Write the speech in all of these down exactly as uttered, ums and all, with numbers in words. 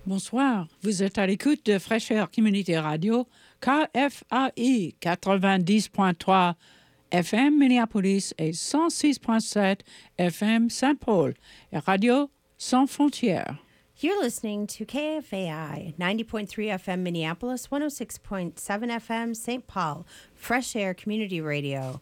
Bonsoir, vous êtes à l'écoute de Fraîcheur Community Radio, K F A I quatre-vingt-dix point trois F M Minneapolis et cent six point sept F M Saint-Paul, et Radio Sans Frontières. You're listening to K F A I, ninety point three F M Minneapolis, one oh six point seven F M Saint Paul, Fresh Air Community Radio,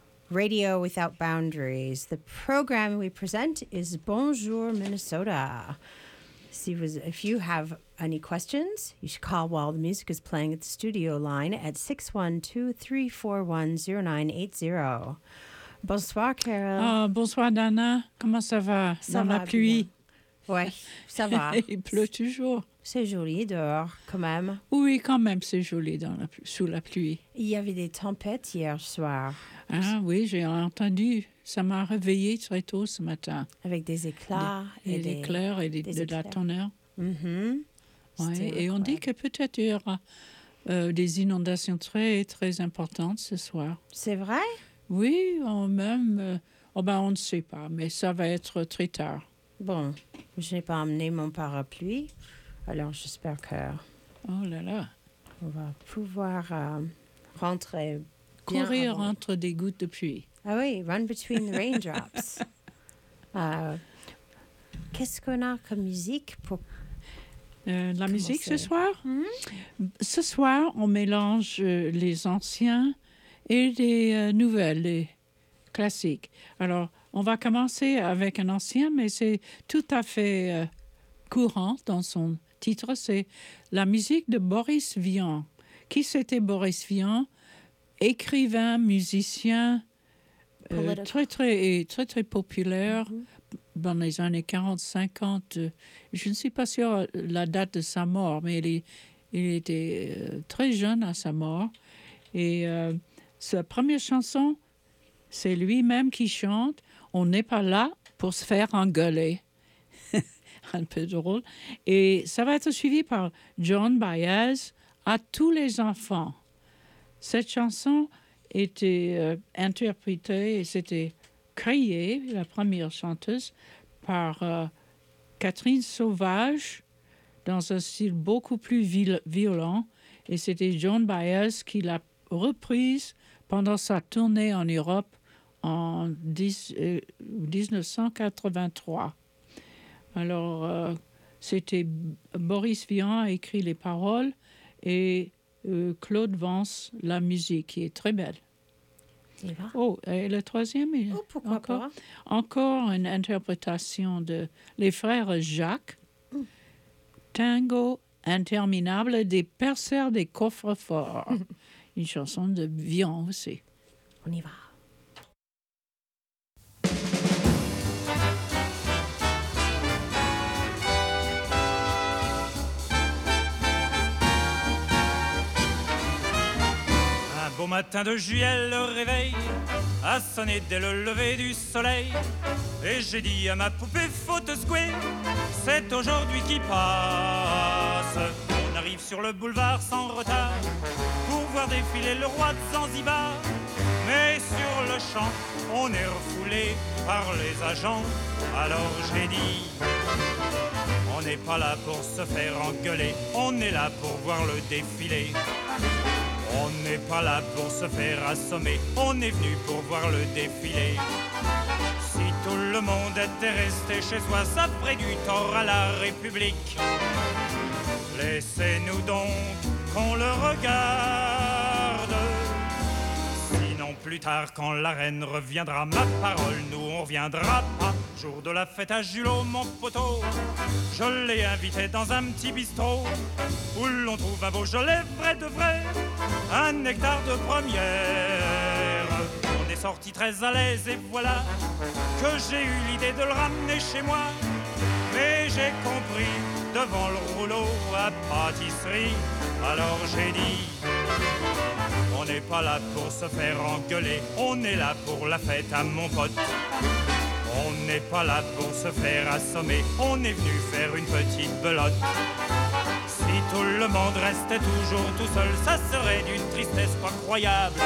Radio Without Boundaries. The program we present is Bonjour Minnesota. See, if you have any questions, you should call while the music is playing at the studio line at six one two, three four one, zero nine eight zero. Bonsoir, Carol. Oh, bonsoir, Dana. Comment ça va ça dans va la pluie? Oui, ça va. Il pleut toujours. C'est joli dehors, quand même. Oui, quand même, c'est joli dans la, sous la pluie. Il y avait des tempêtes hier soir. Ah oui, j'ai entendu. Ça m'a réveillée très tôt ce matin. Avec des éclats. Des, et des des éclairs et des, des de éclairs. la tonnerre. Mm-hmm. Ouais, et on dit que peut-être il y aura euh, des inondations très, très importantes ce soir. C'est vrai? Oui, on, même. Euh, oh ben, on ne sait pas, mais ça va être très tard. Bon, je n'ai pas amené mon parapluie, alors j'espère que... Oh là là. On va pouvoir euh, rentrer bien Courir avant. entre des gouttes de pluie. Ah oui, run between the raindrops. euh, qu'est-ce qu'on a comme musique pour... Euh, la musique ce commencer? soir? Mm-hmm. Ce soir, on mélange euh, les anciens et les euh, nouvelles, les classiques. Alors, on va commencer avec un ancien, mais c'est tout à fait euh, courant dans son titre. C'est la musique de Boris Vian. Qui c'était Boris Vian? Écrivain, musicien, euh, très, très, très, très populaire mm-hmm. dans les années quarante cinquante. Je ne suis pas sûre la date de sa mort, mais il, est, il était euh, très jeune à sa mort. Et euh, sa première chanson, c'est lui-même qui chante. On n'est pas là pour se faire engueuler. Un peu drôle. Et ça va être suivi par Joan Baez, à tous les enfants. Cette chanson était euh, interprétée et c'était créé, la première chanteuse, par euh, Catherine Sauvage, dans un style beaucoup plus vil- violent. Et c'était Joan Baez qui l'a reprise pendant sa tournée en Europe en dix, euh, dix-neuf cent quatre-vingt-trois. Alors, euh, c'était Boris Vian a écrit les paroles et euh, Claude Vance la musique, qui est très belle. Et va. Oh, et le troisième, Oh, pourquoi encore, pas? encore une interprétation de les frères Jacques. Mm. Tango interminable des perceurs des coffres forts. Une chanson de Vian aussi. On y va. Beau matin de juillet, le réveil a sonné dès le lever du soleil. Et j'ai dit à ma poupée, faut te secouer, c'est aujourd'hui qui passe. On arrive sur le boulevard sans retard pour voir défiler le roi de Zanzibar. Mais sur le champ, on est refoulé par les agents. Alors j'ai dit, on n'est pas là pour se faire engueuler, on est là pour voir le défilé. On n'est pas là pour se faire assommer, on est venu pour voir le défilé. Si tout le monde était resté chez soi, ça ferait du tort à la République. Laissez-nous donc qu'on le regarde. Sinon plus tard, quand la reine reviendra, ma parole, nous on reviendra pas. Jour de la fête à Julot, mon poteau, je l'ai invité dans un petit bistrot où l'on trouve un Beaujolais vrai de vrai, un nectar de première. On est sorti très à l'aise et voilà que j'ai eu l'idée de le ramener chez moi. Mais j'ai compris devant le rouleau à pâtisserie, alors j'ai dit, on n'est pas là pour se faire engueuler, on est là pour la fête à mon pote. On n'est pas là pour se faire assommer, on est venu faire une petite belote. Si tout le monde restait toujours tout seul, ça serait d'une tristesse pas croyable.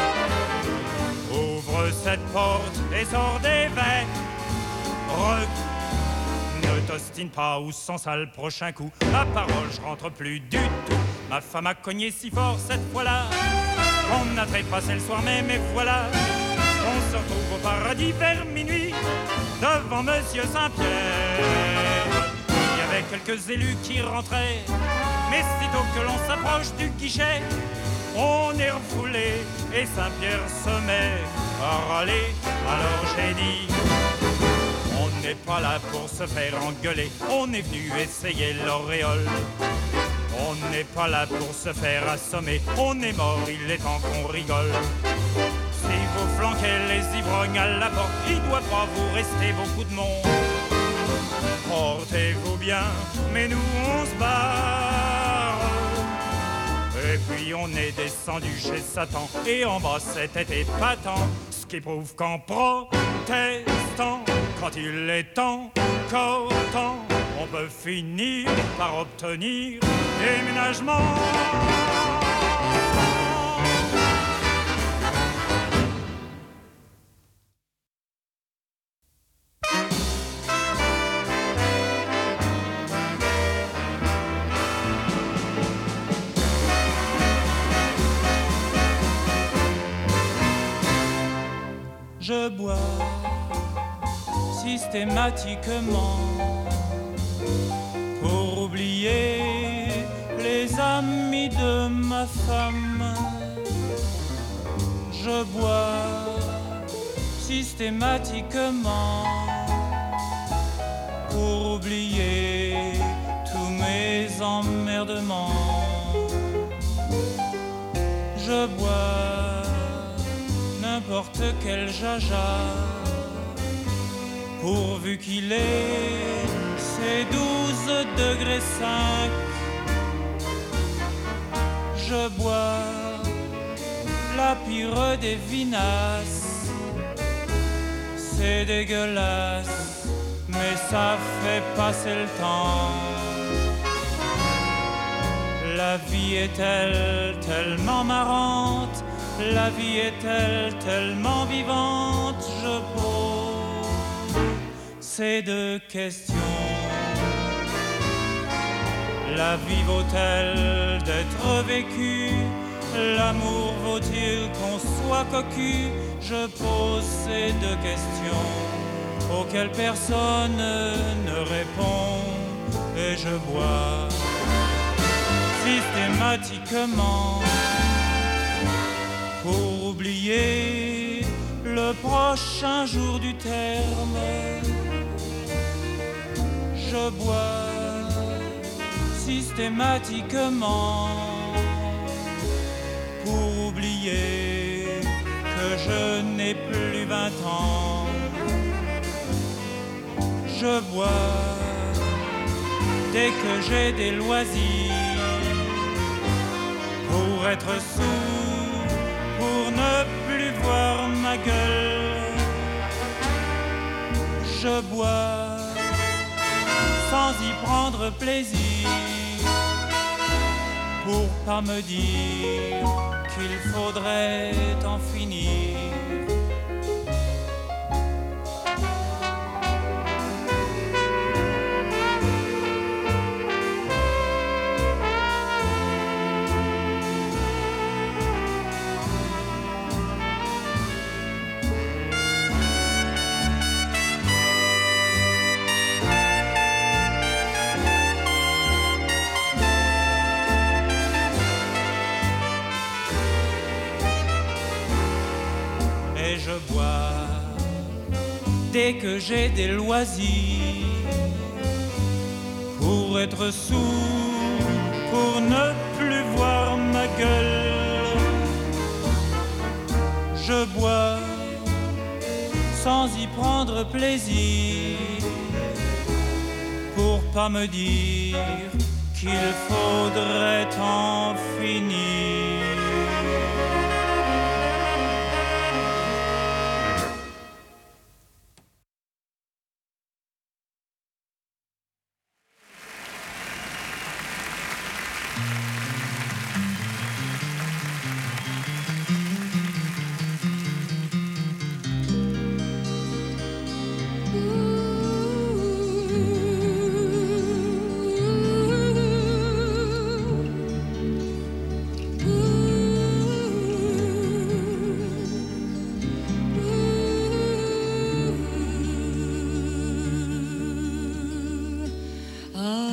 Ouvre cette porte et sors des verres. Ne t'ostine pas ou sans ça le prochain coup. Ma parole, je rentre plus du tout. Ma femme a cogné si fort cette fois-là qu'on a trépassé le soir même et voilà. On se retrouve au paradis vers minuit devant Monsieur Saint-Pierre. Il y avait quelques élus qui rentraient, mais sitôt que l'on s'approche du guichet, on est refoulé et Saint-Pierre se met à râler. Alors j'ai dit, on n'est pas là pour se faire engueuler, on est venu essayer l'auréole. On n'est pas là pour se faire assommer, on est mort, il est temps qu'on rigole. Si vous flanquez les ivrognes à la porte, il doit pas vous rester beaucoup de monde. Portez-vous bien, mais nous on se barre. Et puis on est descendu chez Satan, et en bas c'était épatant. Ce qui prouve qu'en protestant, quand il est encore temps, on peut finir par obtenir déménagement. Je bois systématiquement pour oublier les amis de ma femme. Je bois systématiquement pour oublier tous mes emmerdements. Je bois n'importe quel jaja, pourvu qu'il ait ses douze degrés cinq. Je bois la pire des vinasses, c'est dégueulasse, mais ça fait passer le temps. La vie est-elle tellement marrante, la vie est-elle tellement vivante, je pose ces deux questions. La vie vaut-elle d'être vécue? L'amour vaut-il qu'on soit cocu? Je pose ces deux questions auxquelles personne ne répond. Et je bois systématiquement pour oublier le prochain jour du terme. Je bois systématiquement pour oublier que je n'ai plus vingt ans. Je bois dès que j'ai des loisirs pour être sourd, pour ne plus voir ma gueule. Je bois sans y prendre plaisir, pour pas me dire qu'il faudrait en finir. Je bois dès que j'ai des loisirs pour être sourd, pour ne plus voir ma gueule. Je bois sans y prendre plaisir, pour pas me dire qu'il faudrait en finir. Ooh.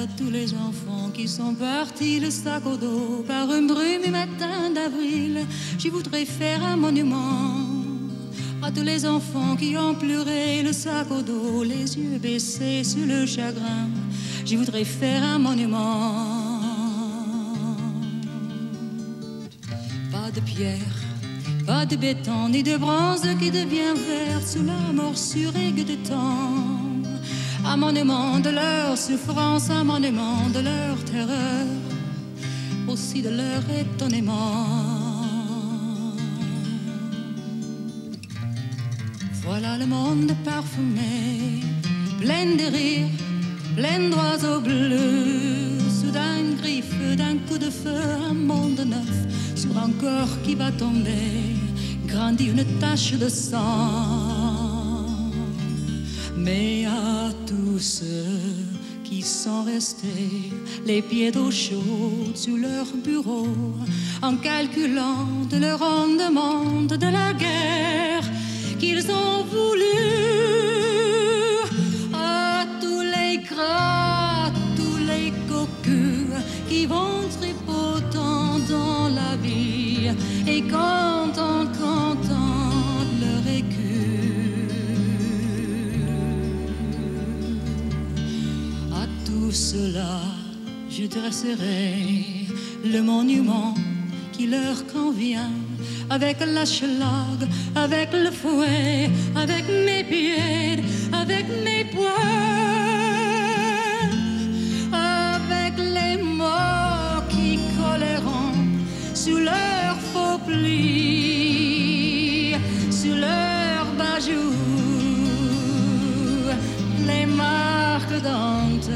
tous les enfants qui sont partis le sac au dos par un brumeux matin d'avril, je voudrais faire un monument à tous les enfants qui ont pleuré le sac au dos, les yeux baissés sur le chagrin. Je voudrais faire un monument. Pas de pierre, pas de béton, ni de bronze qui devient vert sous la morsure aiguë du temps. Un monument de leur souffrance, un monument de leur terreur, aussi de leur étonnement. Voilà le monde parfumé, plein de rires, plein d'oiseaux bleus. Soudain une griffe, d'un coup de feu, un monde neuf sur un corps qui va tomber, grandit une tache de sang. Mais à tous ceux qui sont restés, les pieds d'eau chaude sous leur bureau, en calculant de leur rendement de la guerre qu'ils ont voulu, à tous les gras, tous les cocus qui vont tripotant dans la vie et content, content leur écu. À tout cela, je dresserai le monument qui leur convient, avec la schlag, avec le fouet, avec mes pieds, avec mes poings, avec les mots qui colleront sous leur faux plis, sous leur bajoux, les marques dentelles.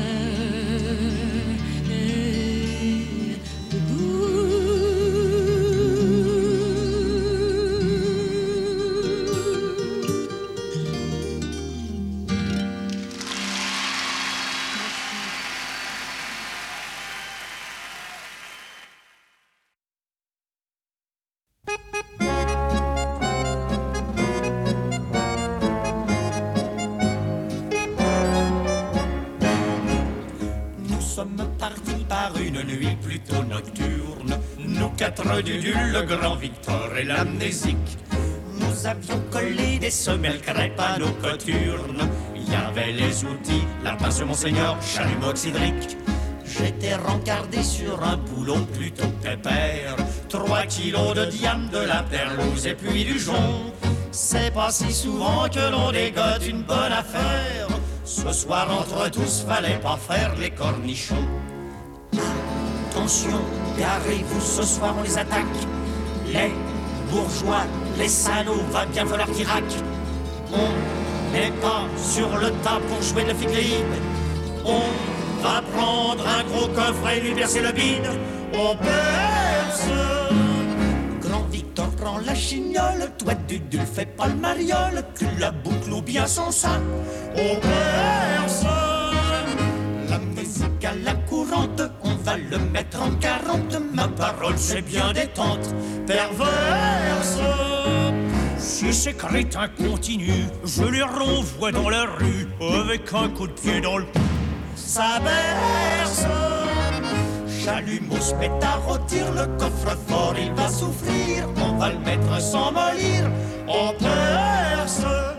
Dudule, le grand Victor et l'amnésique. Nous avions collé des semelles crêpes à nos coturnes. Il y avait les outils, la pince Monseigneur, chalumeau oxydrique. J'étais rencardé sur un boulon plutôt pépère. Trois kilos de diam, de la perlouse et puis du jonc. C'est pas si souvent que l'on dégote une bonne affaire. Ce soir entre tous, fallait pas faire les cornichons. Attention, garez-vous, ce soir on les attaque. Les bourgeois, les salauds, va bien falloir qu'ils raquent. On n'est pas sur le tas pour jouer de figléide. On va prendre un gros coffre et lui percer le bide. On perce. Grand Victor prend la chignole, toi Dudule fais pas le mariole, tu la boucles ou bien sans ça. On perce. L'amnésique à la courante, on va le mettre en quarante. Ma parole c'est bien détente, perverse. Si ces crétins continuent, je les renvoie dans la rue avec un coup de pied dans le... Ça berce. Chalumeau se met à rôtir, le coffre-fort il va souffrir. On va le mettre sans mollir, on perce.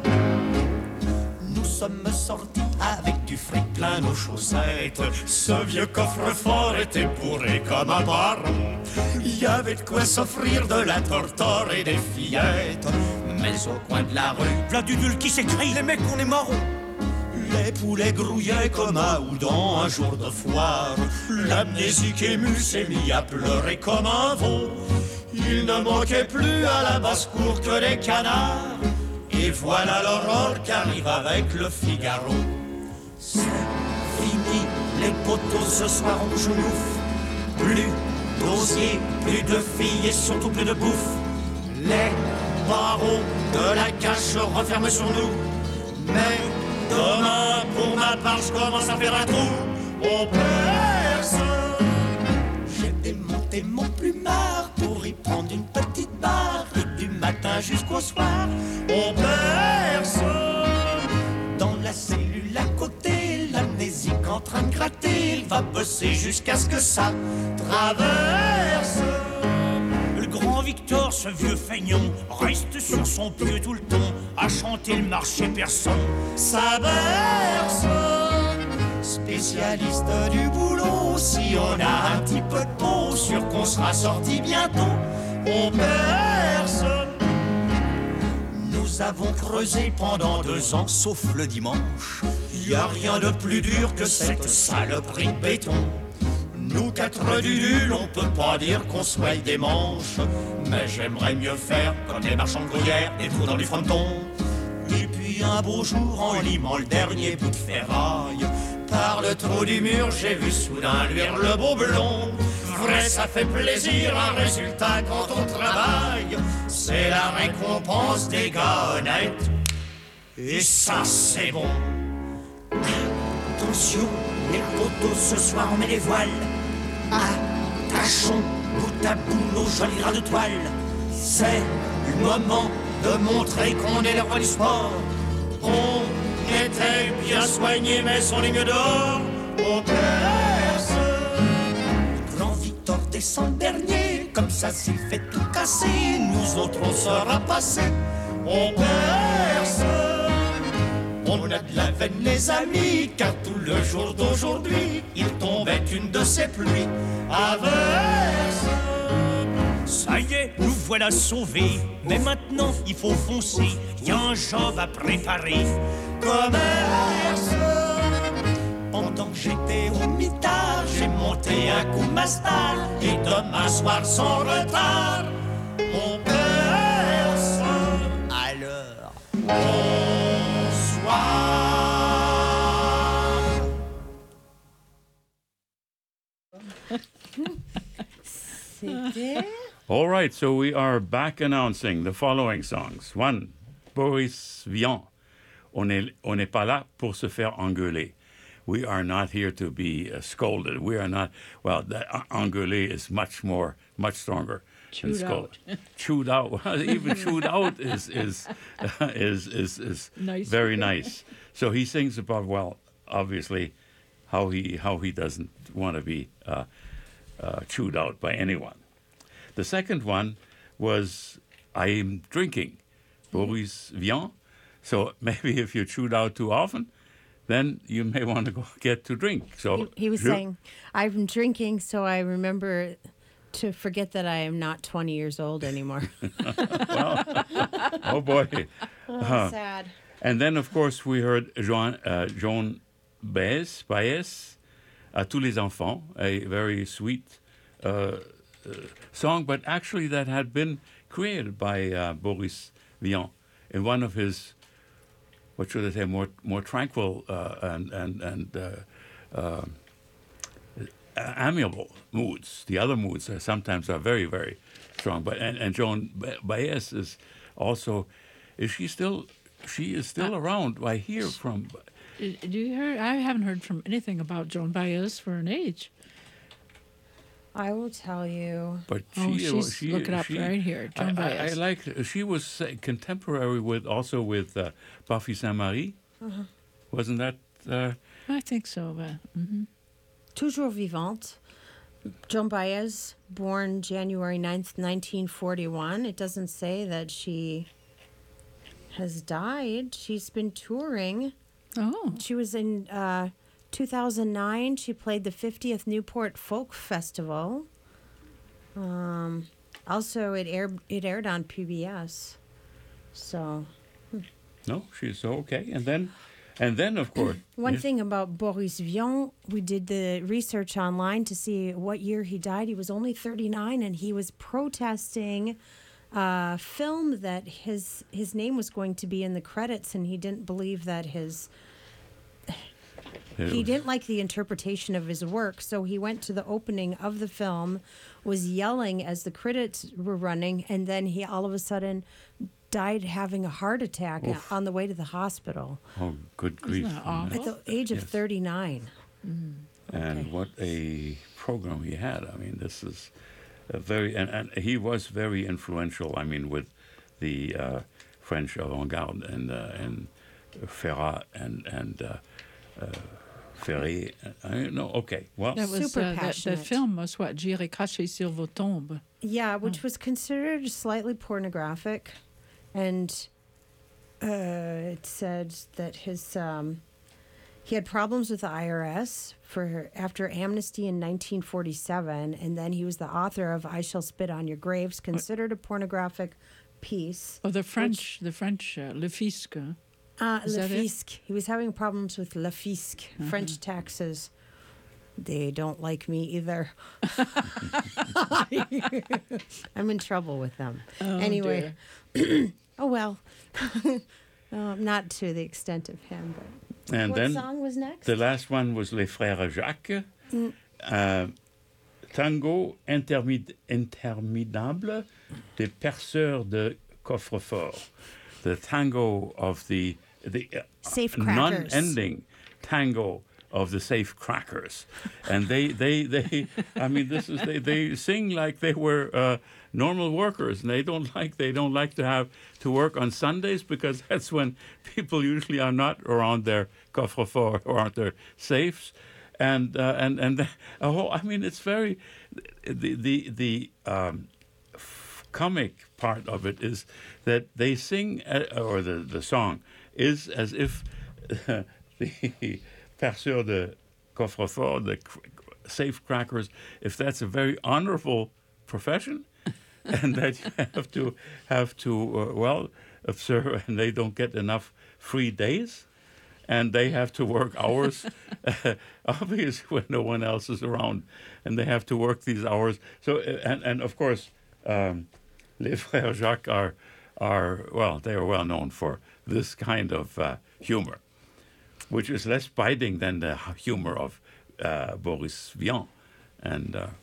Nous sommes sortis avec du fric plein nos chaussettes. Ce vieux coffre-fort était bourré comme un baron. Il y avait de quoi s'offrir de la tortore et des fillettes. Mais au coin de la rue, v'là Dudule qui s'écrie, les mecs on est marrons. Les poulets grouillaient comme un houdon un jour de foire. L'amnésique émue s'est mis à pleurer comme un veau. Il ne manquait plus à la basse-cour que les canards. Et voilà l'aurore qui arrive avec le Figaro. C'est fini, les poteaux ce soir on genouffe. Plus d'osier, plus de filles et surtout plus de bouffe. Les barreaux de la cage referment sur nous. Mais demain, pour ma part, je commence à faire un trou. On perce. J'ai démonté mon plumard pour y prendre une petite barre. Et du matin jusqu'au soir, on perce. Dans la cellule à côté, l'amnésique en train de gratter. Il va bosser jusqu'à ce que ça traverse. Le grand Victor, ce vieux feignant, reste sur son pied tout le temps, à chanter le marché persan. Ça berce. Spécialiste du boulot, si on a un petit peu de peau, sûr qu'on sera sorti bientôt. On perce. Nous avons creusé pendant deux ans, sauf le dimanche. Y a rien de plus dur que cette saloperie de béton. Nous quatre du nul, on peut pas dire qu'on soit des manches. Mais j'aimerais mieux faire comme les marchands de gruyère, des trous dans du fronton. Et puis un beau jour, en limant le dernier bout de ferraille, par le trou du mur, j'ai vu soudain luire le beau blond. Vrai, ça fait plaisir, un résultat quand on travaille. C'est la récompense des gars honnêtes. Et ça, c'est bon. Attention, les poteaux, ce soir on met les voiles. Attachons bout à bout nos jolis draps de toile. C'est le moment de montrer qu'on est les rois du sport. On était bien soignés, mais on est mieux dehors. On perce. Grand Victor descend dernier, comme ça s'il fait tout casser, nous autres on sera passés. On perce. On a de la veine les amis, car tout le jour d'aujourd'hui, il tombait une de ces pluies averses. Ça y est, nous voilà sauvés, mais maintenant il faut foncer, y a un job à préparer. Commerce. Pendant que j'étais au mitard, j'ai monté un coup ma star, et demain soir sans retard, on perce. Alors, bonsoir. C'était... All right, so we are back announcing the following songs. One, Boris Vian. On est, on n'est pas là pour se faire engueuler. We are not here to be uh, scolded. We are not, well, the, uh, engueuler is much more, much stronger than Chewed scolded. out. Chewed out. Well, even chewed out is, is, uh, is, is, is Nice. very nice. So he sings about, well, obviously, how he, how he doesn't want to be uh, uh, chewed out by anyone. The second one was I Am Drinking, Boris Vian. So maybe if you chewed out too often, then you may want to go get to drink. So He, he was je- saying, I'm drinking, so I remember to forget that I am not twenty years old anymore. oh boy. Oh, sad. And then, of course, we heard Joan, uh, Joan Baez, Baez, À tous les enfants, a very sweet uh, uh, song, but actually that had been created by uh, Boris Vian in one of his, what should I say, more more tranquil uh, and and and uh, uh, amiable moods. The other moods are sometimes are very very strong. But and, and Joan Baez is also, is she still? She is still around. I hear from. Do you hear? I haven't heard from anything about Joan Baez for an age. I will tell you. But Oh, she, she's she, look it up she, right here, I, Joan I, I Baez. like. She was uh, contemporary with also with uh, Buffy Saint-Marie. Uh-huh. Wasn't that? Uh, I think so, but mhm. Toujours vivante. Joan Baez, born January ninth, nineteen forty-one. It doesn't say that she has died. She's been touring. Oh, She was in uh, two thousand nine. She played the fiftieth Newport Folk Festival. Um, also, it aired it aired on P B S. So, no, she's okay. And then, and then of course, one yes. thing about Boris Vian, we did the research online to see what year he died. He was only thirty-nine, and he was protesting a film that his his name was going to be in the credits, and he didn't believe that his It he was- didn't like the interpretation of his work, so he went to the opening of the film, was yelling as the credits were running, and then he all of a sudden died having a heart attack Oof. on the way to the hospital Oh, good grief! that awful? at the age of Yes. thirty-nine. And Okay. what a program he had. I mean, this is a very, and, and he was very influential. I mean, with the uh, French avant-garde and uh, and Ferrat and and uh, uh, Ferré. I know. Okay. Well, That was Super uh, the, the passionate. film was what? J'irai cacher sur vos tombes. Yeah, which was considered slightly pornographic, and uh, it said that his um, he had problems with the I R S for after amnesty in nineteen forty-seven, and then he was the author of "I Shall Spit on Your Graves," considered a pornographic piece. Oh, the French, the French, uh, Le Fisc. Huh? Uh, Is Le that it? Fisc. He was having problems with Le Fisc, French taxes. They don't like me either. I'm in trouble with them. Oh, anyway, oh well. uh, not to the extent of him, but and what then song was next? the last one was Les Frères Jacques. Mm. Uh, Tango intermid- interminable des perceurs de coffre-fort. The tango of the the uh, Safe crackers. non-ending tango of the safe crackers, and they they they I mean this is they, they sing like they were uh, normal workers, and they don't like they don't like to have to work on Sundays because that's when people usually are not around their coffre-fort or around their safes, and uh, and and oh I mean it's very the the the um, comic part of it is that they sing uh, or the the song is as if uh, the perceurs de coffre-fort, the cr- safe crackers, if that's a very honorable profession, and that you have to have to uh, well observe, and they don't get enough free days, and they have to work hours, uh, obviously when no one else is around, and they have to work these hours. So uh, and and of course, um, Les Frères Jacques are are well, they are well known for this kind of uh, humor, which is less biting than the humor of uh, Boris Vian, and uh,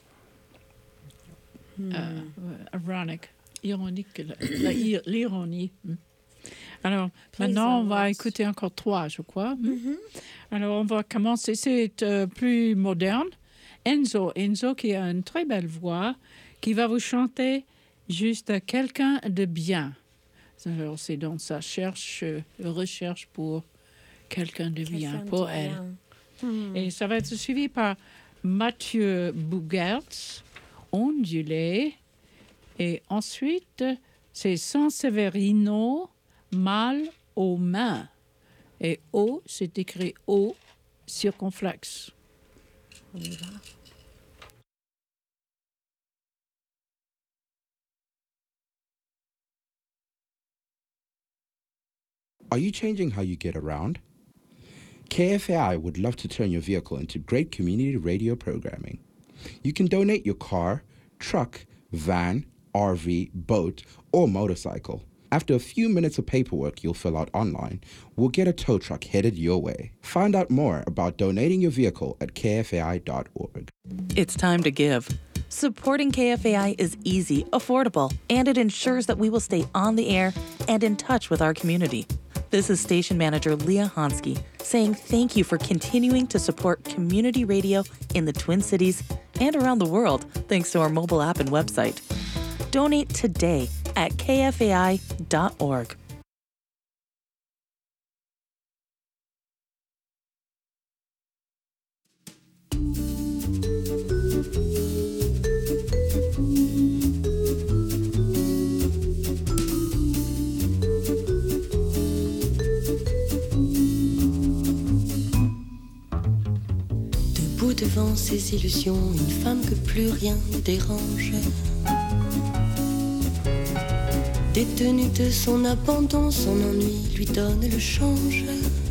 Euh, ironique, ironique, la- la- ir- l'ironie. Hmm. Alors, maintenant, on va Plaisante. écouter encore trois, je crois. Hmm. Alors, on va commencer, c'est euh, plus moderne. Enzo, Enzo qui a une très belle voix, qui va vous chanter juste quelqu'un de bien. Alors, c'est donc ça, cherche, euh, recherche pour quelqu'un de bien, Quelqu'un pour de elle. bien. Et ça va être suivi par Mathieu Bougertz, Ondulé. Et ensuite, c'est Sanseverino, Mal aux mains. Et O, c'est écrit O, circonflexe. On y va. Are you changing how you get around? K F A I would love to turn your vehicle into great community radio programming. You can donate your car, truck, van, R V, boat, or motorcycle. After a few minutes of paperwork you'll fill out online, we'll get a tow truck headed your way. Find out more about donating your vehicle at k f a i dot org. It's time to give. Supporting K F A I is easy, affordable, and it ensures that we will stay on the air and in touch with our community. This is station manager Leah Hansky saying thank you for continuing to support community radio in the Twin Cities and around the world thanks to our mobile app and website. Donate today at k f a i dot org. Debout devant ses illusions, une femme que plus rien ne dérange. Détenue de son abandon, son ennui lui donne le change.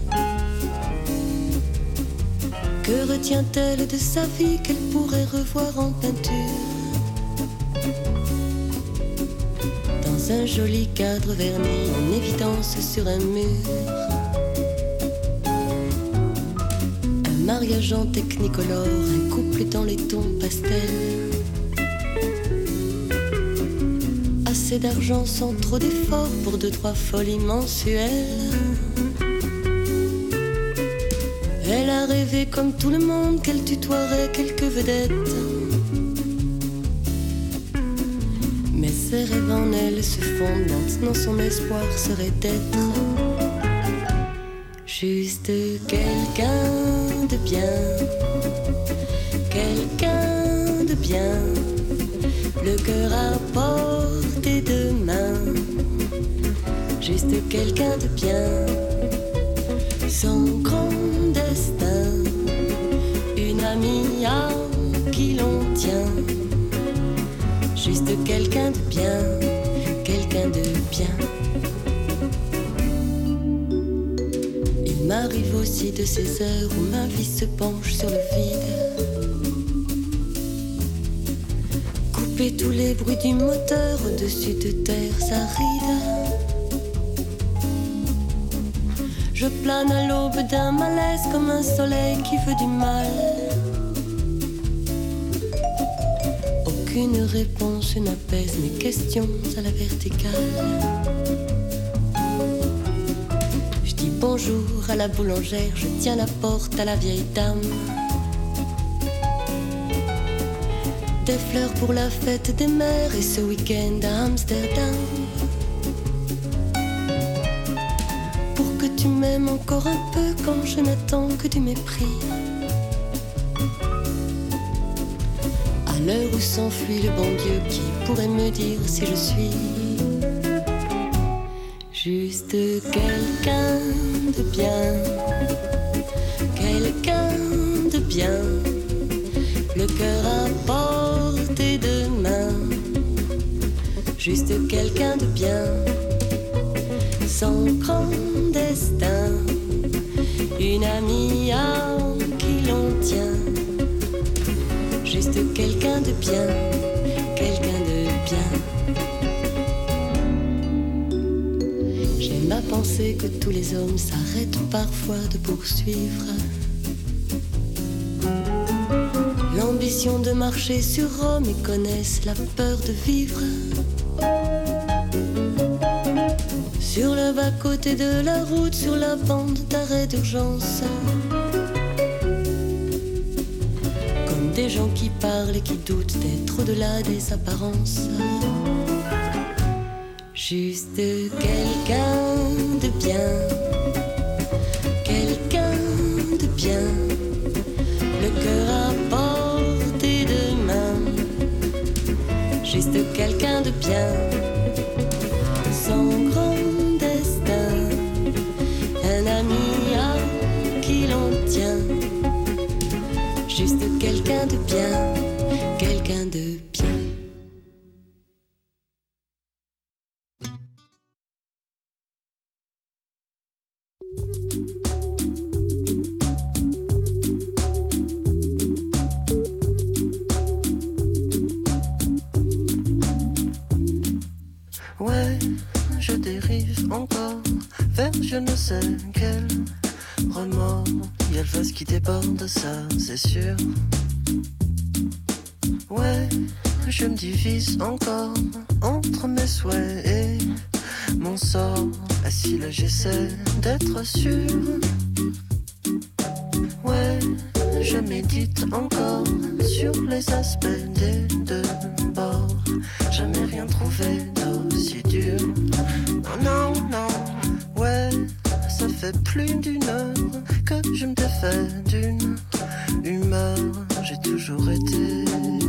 Que retient-elle de sa vie qu'elle pourrait revoir en peinture? Dans un joli cadre verni, en évidence sur un mur. Un mariage en technicolore, un couple dans les tons pastels. Assez d'argent sans trop d'efforts pour deux, trois folies mensuelles. Elle a rêvé comme tout le monde qu'elle tutoierait quelques vedettes. Mais ses rêves en elle se fondent, maintenant son espoir serait d'être juste quelqu'un de bien, quelqu'un de bien, le cœur à portée de main, juste quelqu'un de bien, sans grand destin, une amie à qui l'on tient, juste quelqu'un de bien, quelqu'un de bien. Il m'arrive aussi de ces heures où ma vie se penche sur le vide, couper tous les bruits du moteur au-dessus de terres arides. Je plane à l'aube d'un malaise comme un soleil qui veut du mal. Aucune réponse n'apaise mes questions à la verticale. Je dis bonjour à la boulangère, je tiens la porte à la vieille dame. Des fleurs pour la fête des mères et ce week-end à Amsterdam. Pour que tu m'aimes encore un peu quand je n'attends que du mépris. À l'heure où s'enfuit le bon Dieu, qui pourrait me dire si je suis juste quelqu'un de bien, quelqu'un de bien, le cœur à portée de main, juste quelqu'un de bien, sans grand destin, une amie à qui l'on tient, juste quelqu'un de bien, quelqu'un de bien. J'aime à penser que tous les hommes s'arrêtent parfois de poursuivre l'ambition de marcher sur Rome et connaissent la peur de vivre sur le bas-côté de la route, sur la bande d'arrêt d'urgence, comme des gens qui parlent et qui doutent d'être au-delà des apparences. Juste quelqu'un de bien, quelqu'un de bien, le cœur à portée de main, juste quelqu'un de bien, sans grand destin, un ami à qui l'on tient, juste quelqu'un de bien, quelqu'un de bien. Ouais, je dérive encore vers je ne sais quel remords. Il y a le vase qui déborde, ça c'est sûr. Ouais, je me divise encore entre mes souhaits et mon sort. Assis là j'essaie d'être sûr. Ouais, je médite encore sur les aspects des deux bords. Jamais rien trouvé d'aussi dur. Non, non, non, ouais, ça fait plus d'une heure que je me défais d'une humeur. J'ai toujours été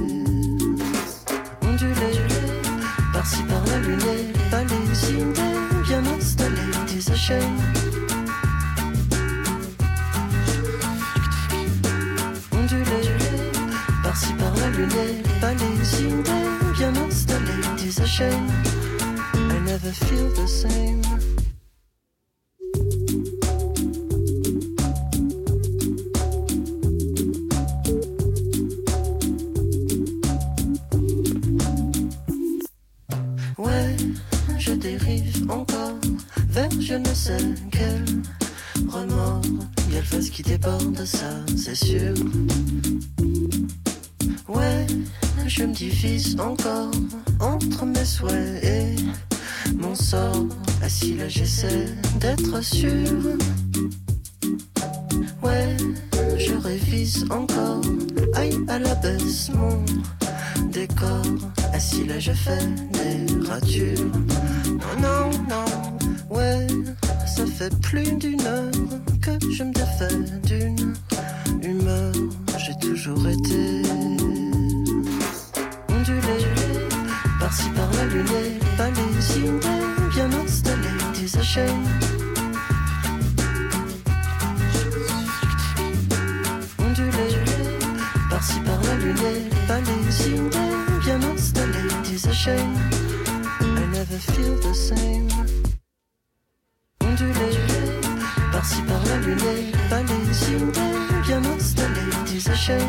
ondulé, par-ci par-là luné, balayé, bien installé, désaché. Ondulé, par-ci par-là luné, balayé, bien installé, désaché. I never feel the same. Ouais, je dérive encore vers je ne sais quel remords. Il y a le vase qui déborde, ça c'est sûr. Ouais, je me divise encore entre mes souhaits et mon sort. Assis là j'essaie d'être sûr. Ouais, je révise encore, aïe à la baisse mon décor. Assis là je fais des ratures. Non, non, non, ouais, ça fait plus d'une heure que je me défais d'une toujours été ondulé, par-ci par-là luné, pas les idées bien installées, disachées. Par-ci par-là luné, pas les idées bien installées, disachées. I never feel the same. Ondulé, par-ci par-là luné, pas les idées bien installées, disachées.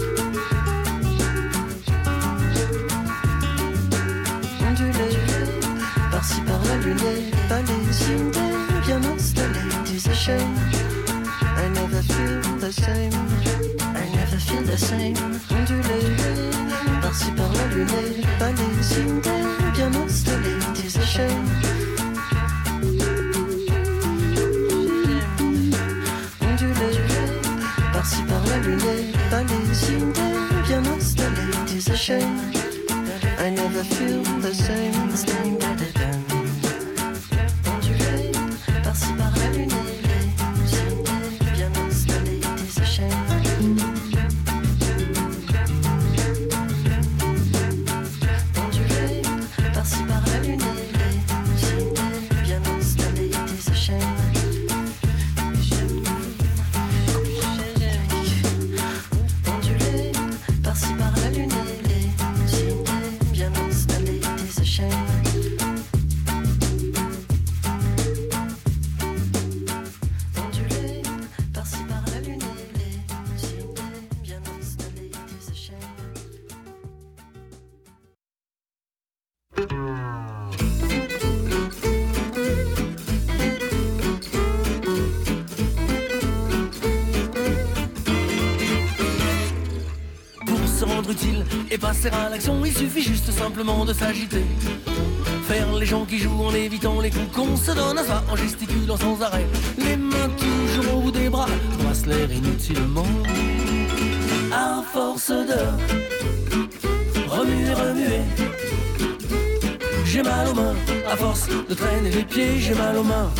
Ondulé, par-ci par-là luné, pas les idées bien installées, disachées. I never feel the same. I never feel the same. Ondulé, par-ci par-là luné, pas les idées bien installées, disachées. Ondulé, par-ci par-là luné, pas les idées bien installées, disachées. I never feel the same. Ondulé, par-ci par-là luné. Et passer à l'action, il suffit juste simplement de s'agiter. Faire les gens qui jouent en évitant les coups qu'on se donne à ça, en gesticulant sans arrêt, les mains toujours au bout des bras, brasse l'air inutilement. À force de remuer, remuer, j'ai mal aux mains. À force de traîner les pieds, j'ai mal aux mains.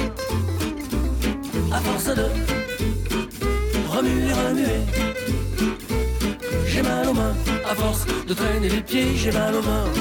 À force de remuer, remuer, j'ai mal aux mains. À force de traîner les pieds, j'ai mal aux mains.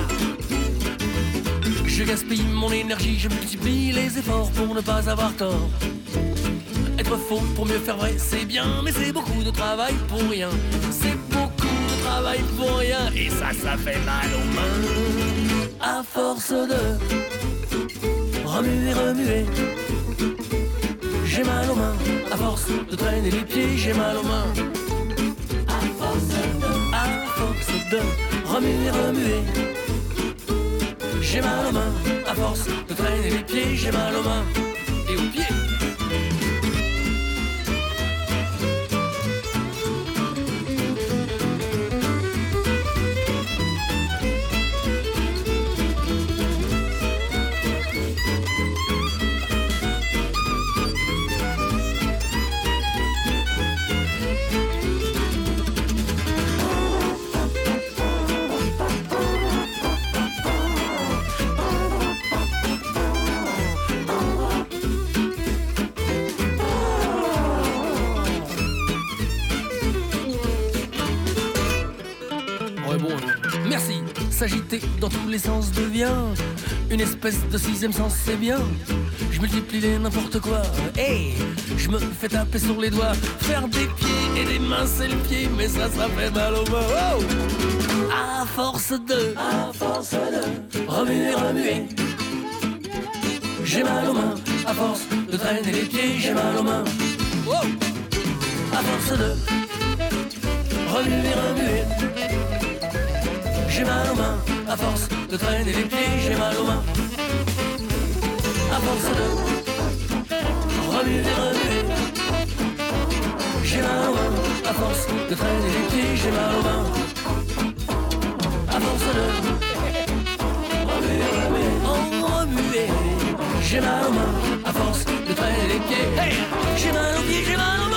Je gaspille mon énergie, je multiplie les efforts pour ne pas avoir tort. Être faux pour mieux faire vrai, c'est bien, mais c'est beaucoup de travail pour rien. C'est beaucoup de travail pour rien, et ça, ça fait mal aux mains. À force de remuer, remuer, j'ai mal aux mains. À force de traîner les pieds, j'ai mal aux mains. À force de de remuer, remuer, j'ai mal aux mains. À force de traîner les pieds, j'ai mal aux mains et aux pieds. S'agiter dans tous les sens devient une espèce de sixième sens, c'est bien. Je multiplie les n'importe quoi, hey, je me fais taper sur les doigts. Faire des pieds et des mains, c'est le pied, mais ça, ça fait mal aux mains. Oh, à force de, à force de remuer, remuer, j'ai mal aux mains. À force de traîner les pieds, j'ai mal aux mains. Oh, à force de remuer, remuer, j'ai mal aux mains. À force de traîner les pieds, j'ai mal aux mains. À force de remuer, remuer, j'ai mal aux mains. À force de traîner les pieds, j'ai mal aux mains. À force de remuer, remuer, oh, remuer, j'ai mal aux mains. À force de traîner les pieds, hey, j'ai mal aux pieds, j'ai mal aux mains.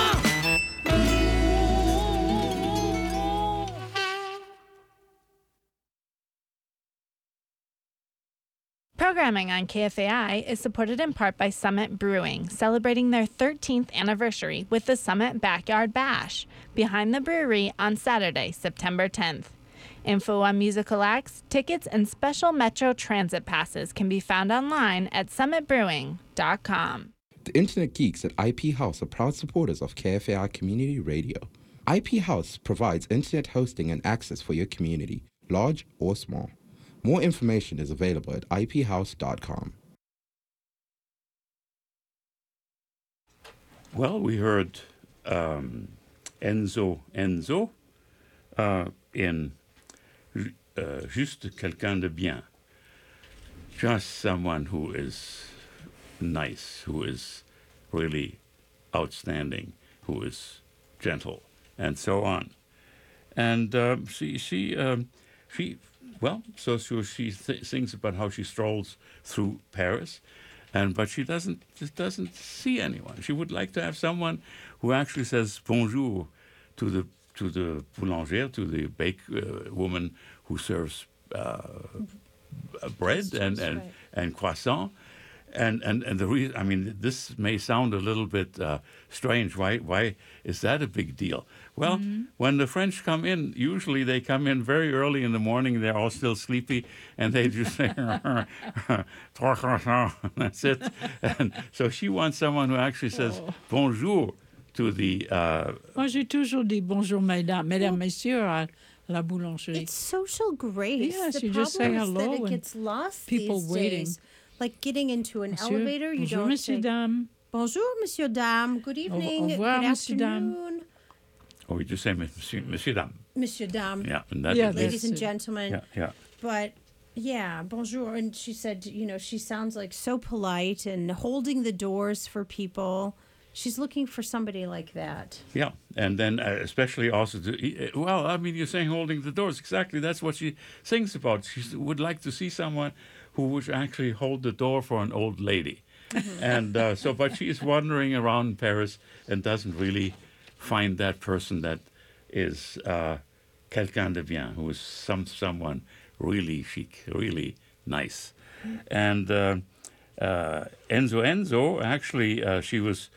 Programming on K F A I is supported in part by Summit Brewing, celebrating their thirteenth anniversary with the Summit Backyard Bash behind the brewery on Saturday, September tenth. Info on musical acts, tickets, and special Metro Transit passes can be found online at summit brewing dot com. The Internet Geeks at I P House are proud supporters of K F A I Community Radio. I P House provides internet hosting and access for your community, large or small. More information is available at I P house dot com. Well, we heard um, Enzo Enzo uh, in uh, Juste quelqu'un de bien. Just someone who is nice, who is really outstanding, who is gentle, and so on. And uh, she, she, um, she, well, so, so she th- sings about how she strolls through Paris, and but she doesn't just doesn't see anyone. She would like to have someone who actually says bonjour to the to the boulangère, to the bake uh, woman who serves uh, bread and and, right. and croissant. And and and the reason, I mean, this may sound a little bit uh, strange. Why why is that a big deal? Well, mm-hmm. when the French come in, usually they come in very early in the morning. They're all still sleepy, and they just say, "Trois croissants." That's it. And so she wants someone who actually says Oh. bonjour to the. Uh, Moi, j'ai toujours dit bonjour, mesdames, mesdames, messieurs, à la boulangerie. It's social grace. Yes, the you just say problem is that hello it and gets lost people these waiting. days. Like getting into an Monsieur, elevator, you bonjour, don't monsieur, say, dame. bonjour, monsieur, dame, good evening, revoir, good monsieur, dame. afternoon. or we just say monsieur, monsieur dame. Monsieur, dame. Yeah, and that, Yeah, that- Ladies and Yes. gentlemen. yeah, yeah. But yeah, bonjour. And she said, you know, she sounds like so polite and holding the doors for people. She's looking for somebody like that. Yeah, and then uh, especially also to, uh, well, I mean, you're saying holding the doors. Exactly, that's what she sings about. She s- would like to see someone who would actually hold the door for an old lady. And uh, so, but she is wandering around Paris and doesn't really find that person that is uh, quelqu'un de bien, who is some someone really chic, really nice. And uh, uh, Enzo Enzo, actually, uh, she was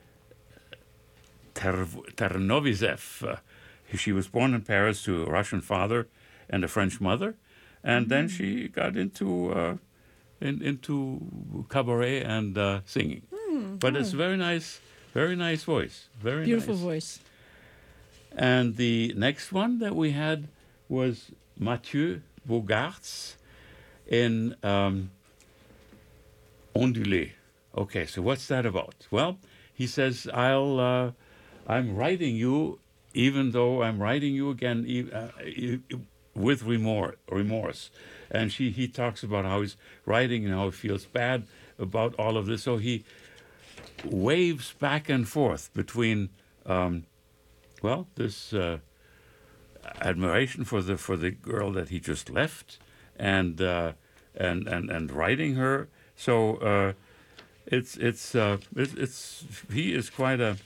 Ter- Ternovizev. Uh, she was born in Paris to a Russian father and a French mother, and then she got into uh, in, into cabaret and uh, singing. But it's very nice, very nice voice, very Beautiful nice. voice. And the next one that we had was Mathieu Bogarts in um, Ondulé. Okay, so what's that about? Well, he says, I'll, uh, I'm writing you, even though I'm writing you again e- uh, e- with remorse. remorse. And she, he talks about how he's writing and how he feels bad about all of this. So he waves back and forth between, um, well, this uh, admiration for the for the girl that he just left, and uh, and and and writing her. So uh, it's it's uh, it's it's he is quite a,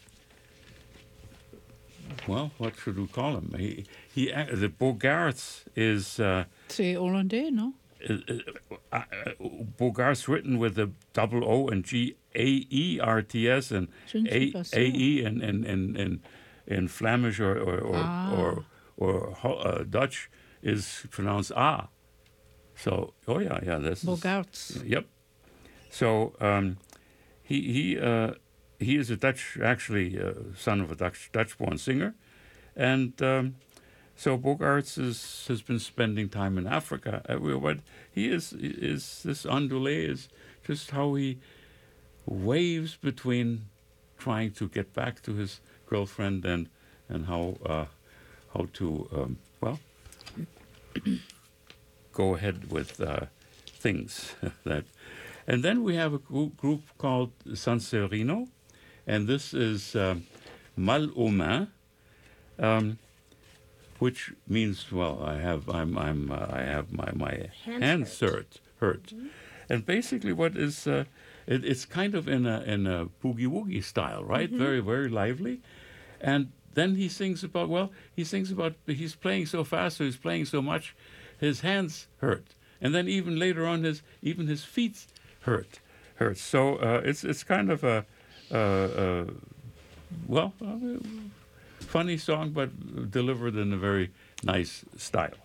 well, what should we call him? He he uh, the Bogarts is. Uh, C'est hollandais, non? uh, uh, uh, Bogarts written with a double O and G A E R T S and Je ne suis A pas sûre. A E in in in in, in Flemish or or or Ah. or, or ho- uh, Dutch is pronounced A. So oh yeah yeah that's Bogarts. Yep. So um, he he uh, he is a Dutch actually uh, son of a Dutch Dutch-born singer, and. Um, So Bogarts is, has been spending time in Africa. Uh, we- What he is is this ondulé is just how he waves between trying to get back to his girlfriend and and how uh, how to um, well go ahead with uh, things that. And then we have a group, group called Sancerino, and this is um, Mal aux mains. Um, Which means, well, I have, I'm, I'm, uh, I have my my Hands hands hurt, hurt, and basically, what is, uh, it, it's kind of in a in a boogie woogie style, right? Very, very lively, and then he sings about, well, he sings about he's playing so fast, so he's playing so much, his hands hurt, and then even later on, his even his feet hurt hurt. So uh, it's it's kind of a uh, uh, well, uh, funny song, but delivered in a very nice style.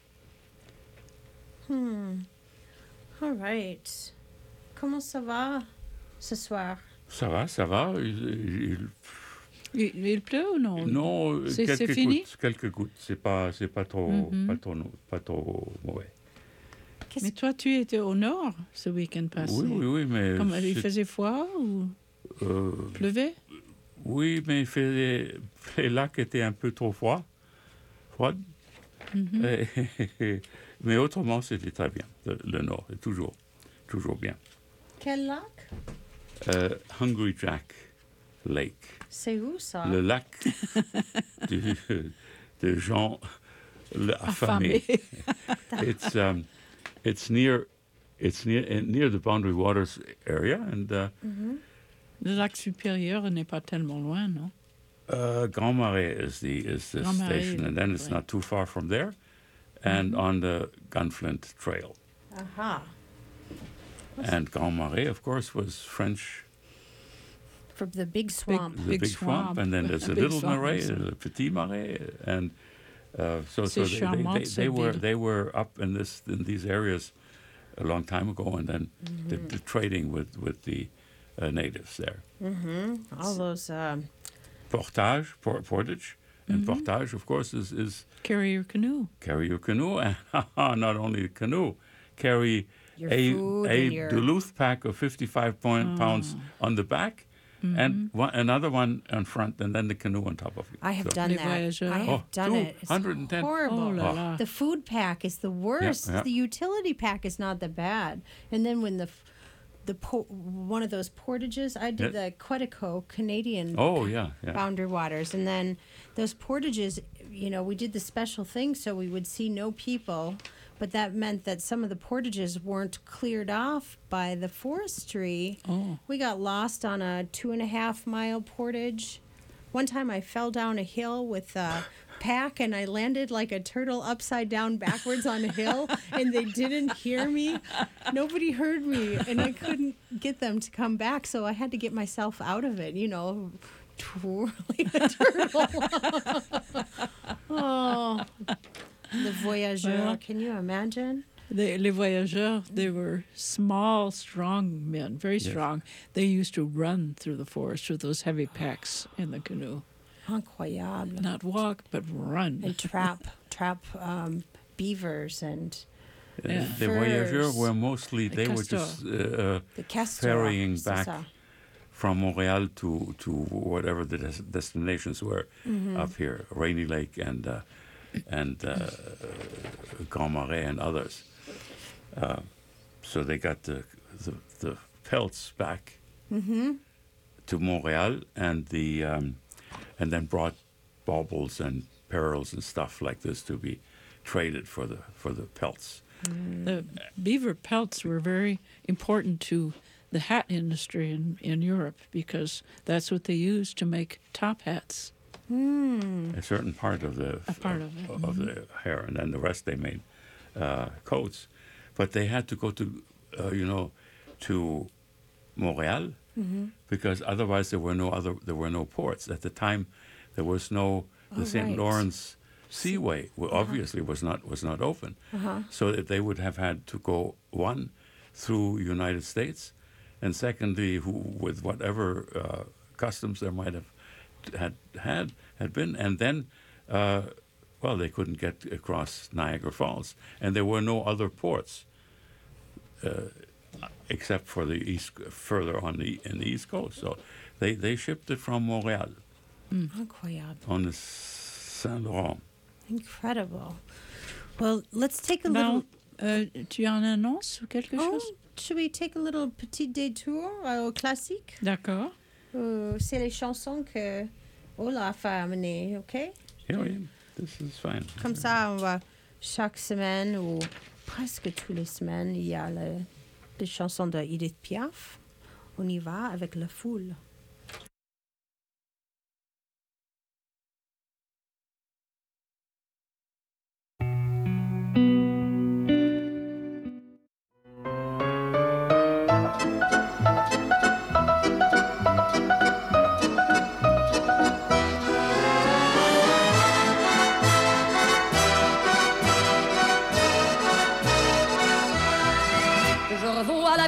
Hmm. All right. Comment ça va ce soir? Ça va, ça va. Il, il, il pleut ou non? Non, c'est, quelques c'est fini? gouttes, quelques gouttes. C'est pas, c'est pas trop, mm-hmm. pas trop, pas trop mauvais. Qu'est-ce... Mais toi, tu étais au nord ce week-end passé. Oui, oui, oui, mais Comme, il faisait froid ou euh, pleuvait? Oui, mais il faisait, les lacs étaient un peu trop froids, froides. Mm-hmm. Mais autrement, c'était très bien. Le, le nord est toujours, toujours bien. Quel lac? Euh, Hungry Jack Lake. C'est où ça? Le lac de, de gens affamés. it's um, it's near it's near near the Boundary Waters area, and uh, mm-hmm. Le lac supérieur n'est pas tellement loin, non? Uh, Grand Marais is the is the Grand station, Marais, and then it's right. not too far from there, and mm-hmm. on the Gunflint Trail. Aha. And Grand Marais, of course, was French. From the big swamp. Big, the big, big swamp. swamp, and then there's a, a little marais, a petit marais, and uh, so so they, they, they, they were they were up in this in these areas a long time ago, and then mm-hmm. the, the trading with with the uh, natives there. Mm-hmm. All those. Um... Portage, por- portage, and mm-hmm. portage, of course, is, is carry your canoe. Carry your canoe, and not only the canoe, carry your a a your... Duluth pack of fifty-five point, oh. pounds on the back, mm-hmm. and one, another one on front, and then the canoe on top of you. I have so. done that. Voyageurs. I have oh, done it. It's one hundred ten. horrible. Oh, la, la. The food pack is the worst. Yeah, yeah. The utility pack is not that bad. And then when the the po- one of those portages, I did yeah. the Quetico Canadian oh, yeah, yeah. Boundary Waters, and then those portages, you know, we did the special thing so we would see no people, but that meant that some of the portages weren't cleared off by the forestry. Oh. We got lost on a two and a half mile portage. One time I fell down a hill with a pack and I landed like a turtle upside down backwards on a hill, and they didn't hear me. Nobody heard me, and I couldn't get them to come back, so I had to get myself out of it, you know, twirling a turtle. Oh, the voyageurs, well, can you imagine? The, les voyageurs, they were small, strong men, very yes. strong. They used to run through the forest with those heavy packs in the canoe. Incroyable. Not walk, but run. And trap, trap um, beavers and yeah. The voyageurs were mostly, they were just uh, ferrying back from Montreal to, to whatever the des- destinations were mm-hmm. up here, Rainy Lake and uh, and uh, Grand Marais and others. Uh, so they got the the, the pelts back mm-hmm. to Montreal, and the um, and then brought baubles and pearls and stuff like this to be traded for the for the pelts. Mm. The beaver pelts were very important to the hat industry in, in Europe because that's what they used to make top hats. Mm. A certain part of the a part of, of, it. of mm-hmm. the hair, and then the rest they made uh, coats. But they had to go to, uh, you know, to Montreal mm-hmm. because otherwise there were no other there were no ports at the time. There was no the oh, Saint right. Lawrence Seaway well, uh-huh. obviously was not was not open, uh-huh. so that they would have had to go one through United States, and secondly, who, with whatever uh, customs there might have had had had been, and then. Uh, Well, they couldn't get across Niagara Falls, and there were no other ports uh, except for the east, further on the in the east coast. So they, they shipped it from Montreal mm. Incroyable. On the Saint Laurent. Incredible. Well, let's take a ben, little. Euh, tu en annonces quelque oh, chose? Should we take a little petit détour au classique? D'accord. Euh, c'est les chansons que Olaf a amenées, OK? Yeah, yeah. This is fine. Comme ça, on va chaque semaine ou presque toutes les semaines, il y a le, les chansons de Edith Piaf. On y va avec la foule.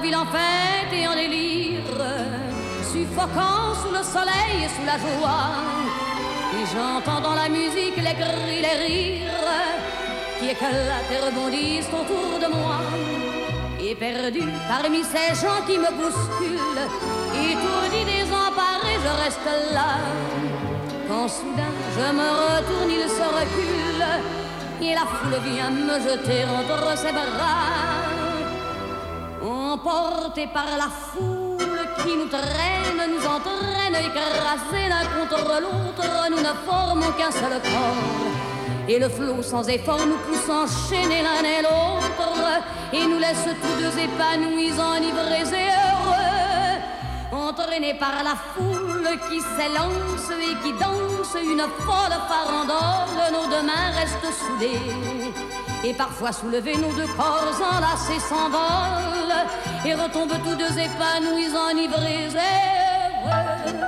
nuit en fête et en délire, suffoquant sous le soleil et sous la joie. Et j'entends dans la musique les cris, les rires qui éclatent et rebondissent autour de moi. Et perdu parmi ces gens qui me bousculent, étourdi, désemparé, je reste là. Quand soudain je me retourne, il se recule et la foule vient me jeter entre ses bras. Emportés par la foule qui nous traîne, nous entraîne, écrasés l'un contre l'autre, nous ne formons qu'un seul corps. Et le flot sans effort nous pousse enchaîner l'un et l'autre, et nous laisse tous deux épanouis, enivrés et heureux. Entraînés par la foule qui s'élance et qui danse une folle farandole, nos deux mains restent soudées. Et parfois soulevés, nos deux corps enlacés s'envolent et retombent tous deux épanouis, enivrés et heureux.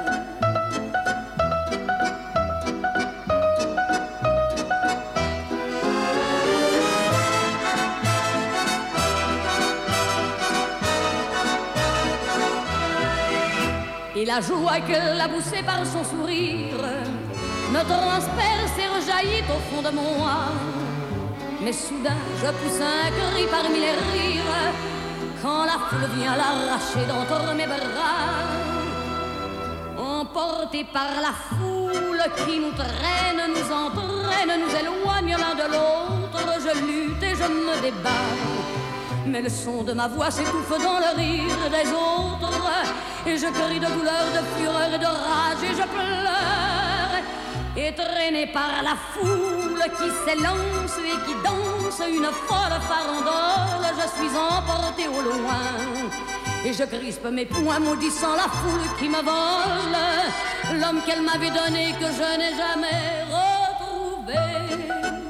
Et la joie qu'elle a poussée par son sourire me transperce et rejaillit au fond de moi. Mais soudain je pousse un cri parmi les rires quand la foule vient l'arracher d'entre mes bras. Emportés par la foule qui nous traîne, nous entraîne, nous éloigne l'un de l'autre, je lutte et je me débat. Mais le son de ma voix s'étouffe dans le rire des autres, et je crie de douleur, de fureur et de rage, et je pleure. Et traîné par la foule qui s'élance et qui danse une folle farandole, je suis emporté au loin. Et je crispe mes poings maudissant la foule qui me vole l'homme qu'elle m'avait donné que je n'ai jamais retrouvé.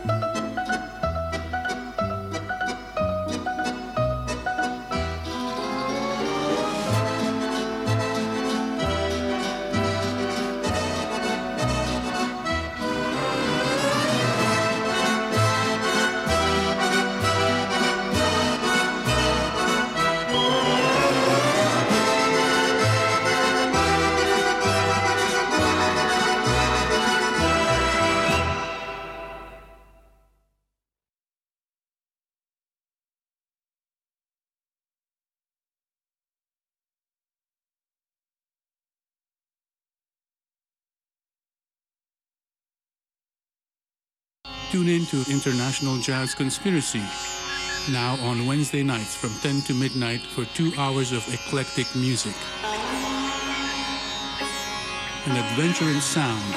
Tune in to International Jazz Conspiracy, now on Wednesday nights from ten to midnight for two hours of eclectic music. An adventure in sound,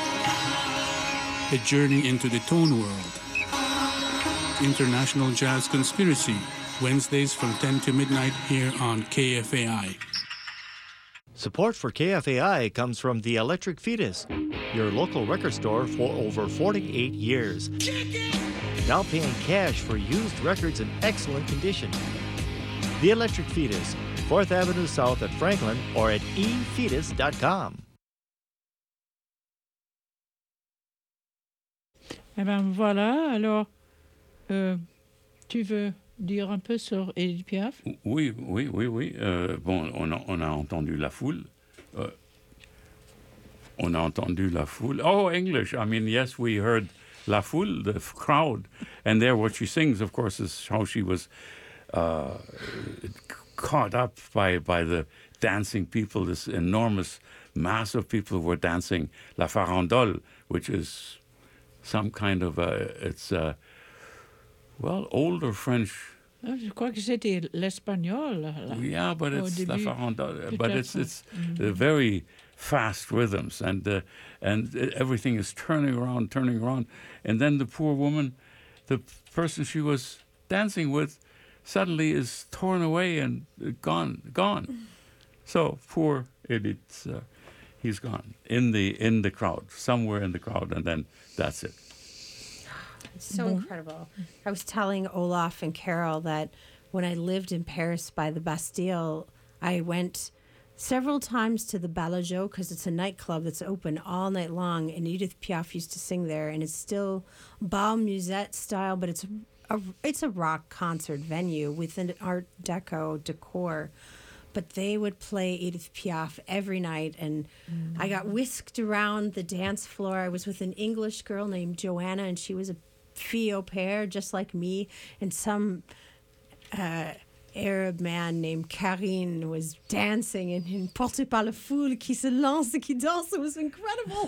a journey into the tone world. International Jazz Conspiracy, Wednesdays from ten to midnight here on K F A I. Support for K F A I comes from The Electric Fetus, your local record store for over forty-eight years. Now paying cash for used records in excellent condition. The Electric Fetus, fourth Avenue South at Franklin, or at e fetus dot com. Eh bien voilà, alors euh, tu veux dire un peu sur Edith Piaf? Oui, oui, oui, oui. Euh, bon, on a, on a entendu la foule. Euh, on a entendu la foule. Oh, English. I mean, yes, we heard la foule, the f- crowd. And there what she sings, of course, is how she was uh, caught up by, by the dancing people, this enormous mass of people who were dancing la farandole, which is some kind of a, it's a, well, older French. Oh, je crois que c'était l'espagnol. Yeah, but it's la farandole. But it's it's mm-hmm. uh, very fast rhythms, and uh, and everything is turning around, turning around, and then the poor woman, the person she was dancing with, suddenly is torn away and gone, gone. So poor Edith, uh, he's gone in the in the crowd, somewhere in the crowd, and then that's it. It's so incredible. I was telling Olaf and Carol that when I lived in Paris by the Bastille, I went several times to the Bellagio because it's a nightclub that's open all night long, and Edith Piaf used to sing there, and it's still bal musette style, but it's a, it's a rock concert venue with an Art Deco decor. But they would play Edith Piaf every night, and mm. I got whisked around the dance floor. I was with an English girl named Joanna, and she was a fille au pair, just like me, and some uh, Arab man named Karine was dancing, and, and porté par la foule, qui se lance, qui danse. It was incredible.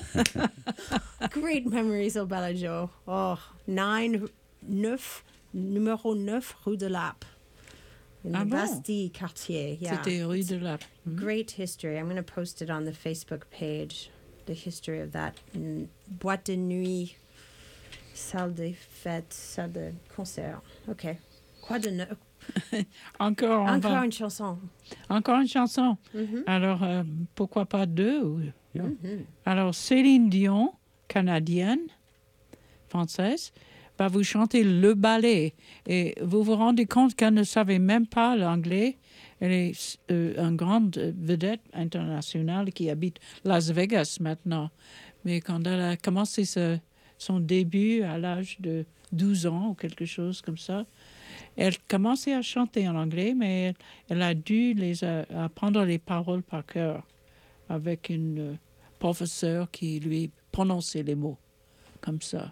Great memories of Bellagio. Oh, nine, neuf, numéro neuf, Rue de Lappe. In the ah bon? Bastille quartier, yeah. C'était Rue de Lappe. Mm-hmm. Great history. I'm going to post it on the Facebook page, the history of that. And boîte de nuit, salle de fête, salle de concert. OK. Quoi de neuf? Encore, Encore va... une chanson. Encore une chanson. Mm-hmm. Alors, euh, pourquoi pas deux? Ou... Yeah. Mm-hmm. Alors, Céline Dion, canadienne, française, va vous chanter le ballet. Et vous vous rendez compte qu'elle ne savait même pas l'anglais. Elle est euh, une grande vedette internationale qui habite Las Vegas maintenant. Mais quand elle a commencé ce, son début à l'âge de douze ans ou quelque chose comme ça, elle commençait à chanter en anglais, mais elle, elle a dû les, uh, apprendre les paroles par cœur avec une uh, professeure qui lui prononçait les mots comme ça.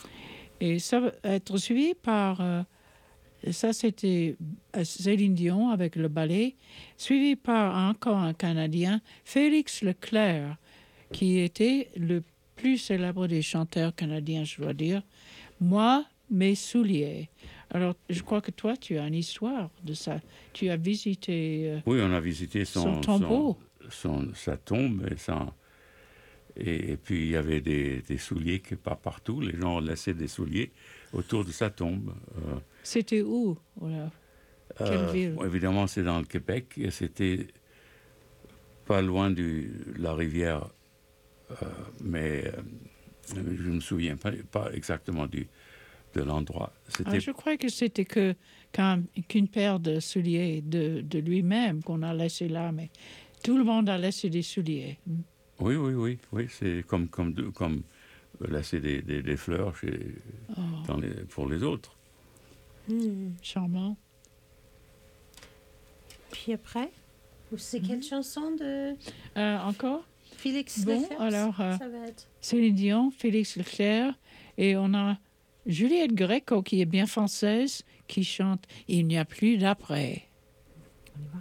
Et ça va être suivi par... Euh, ça, c'était Céline Dion avec le ballet, suivi par encore un Canadien, Félix Leclerc, qui était le plus célèbre des chanteurs canadiens, je dois dire. Moi, mes souliers. Alors, je crois que toi, tu as une histoire de ça. Tu as visité... Euh, oui, on a visité son, son tombeau. Son, son, sa tombe et son... Et, et puis, il y avait des, des souliers qui pas partout. Les gens laissaient des souliers autour de sa tombe. Euh, c'était où? Voilà. Quelle euh, ville? Évidemment, c'est dans le Québec. Et c'était pas loin de la rivière. Euh, mais euh, je ne me souviens pas, pas exactement du, de l'endroit. C'était... Ah, je crois que c'était que, quand, qu'une paire de souliers de, de lui-même qu'on a laissé là. Mais tout le monde a laissé des souliers. Oui, oui, oui, oui, c'est comme, comme, comme laisser des, des, des fleurs chez, oh. dans les, pour les autres. Mmh, charmant. Puis après, c'est quelle mmh. chanson de... Euh, encore? Félix bon, Leclerc. alors, euh, ça va être... Céline Dion, Félix Leclerc, et on a Juliette Gréco, qui est bien française, qui chante « Il n'y a plus d'après ». On y va.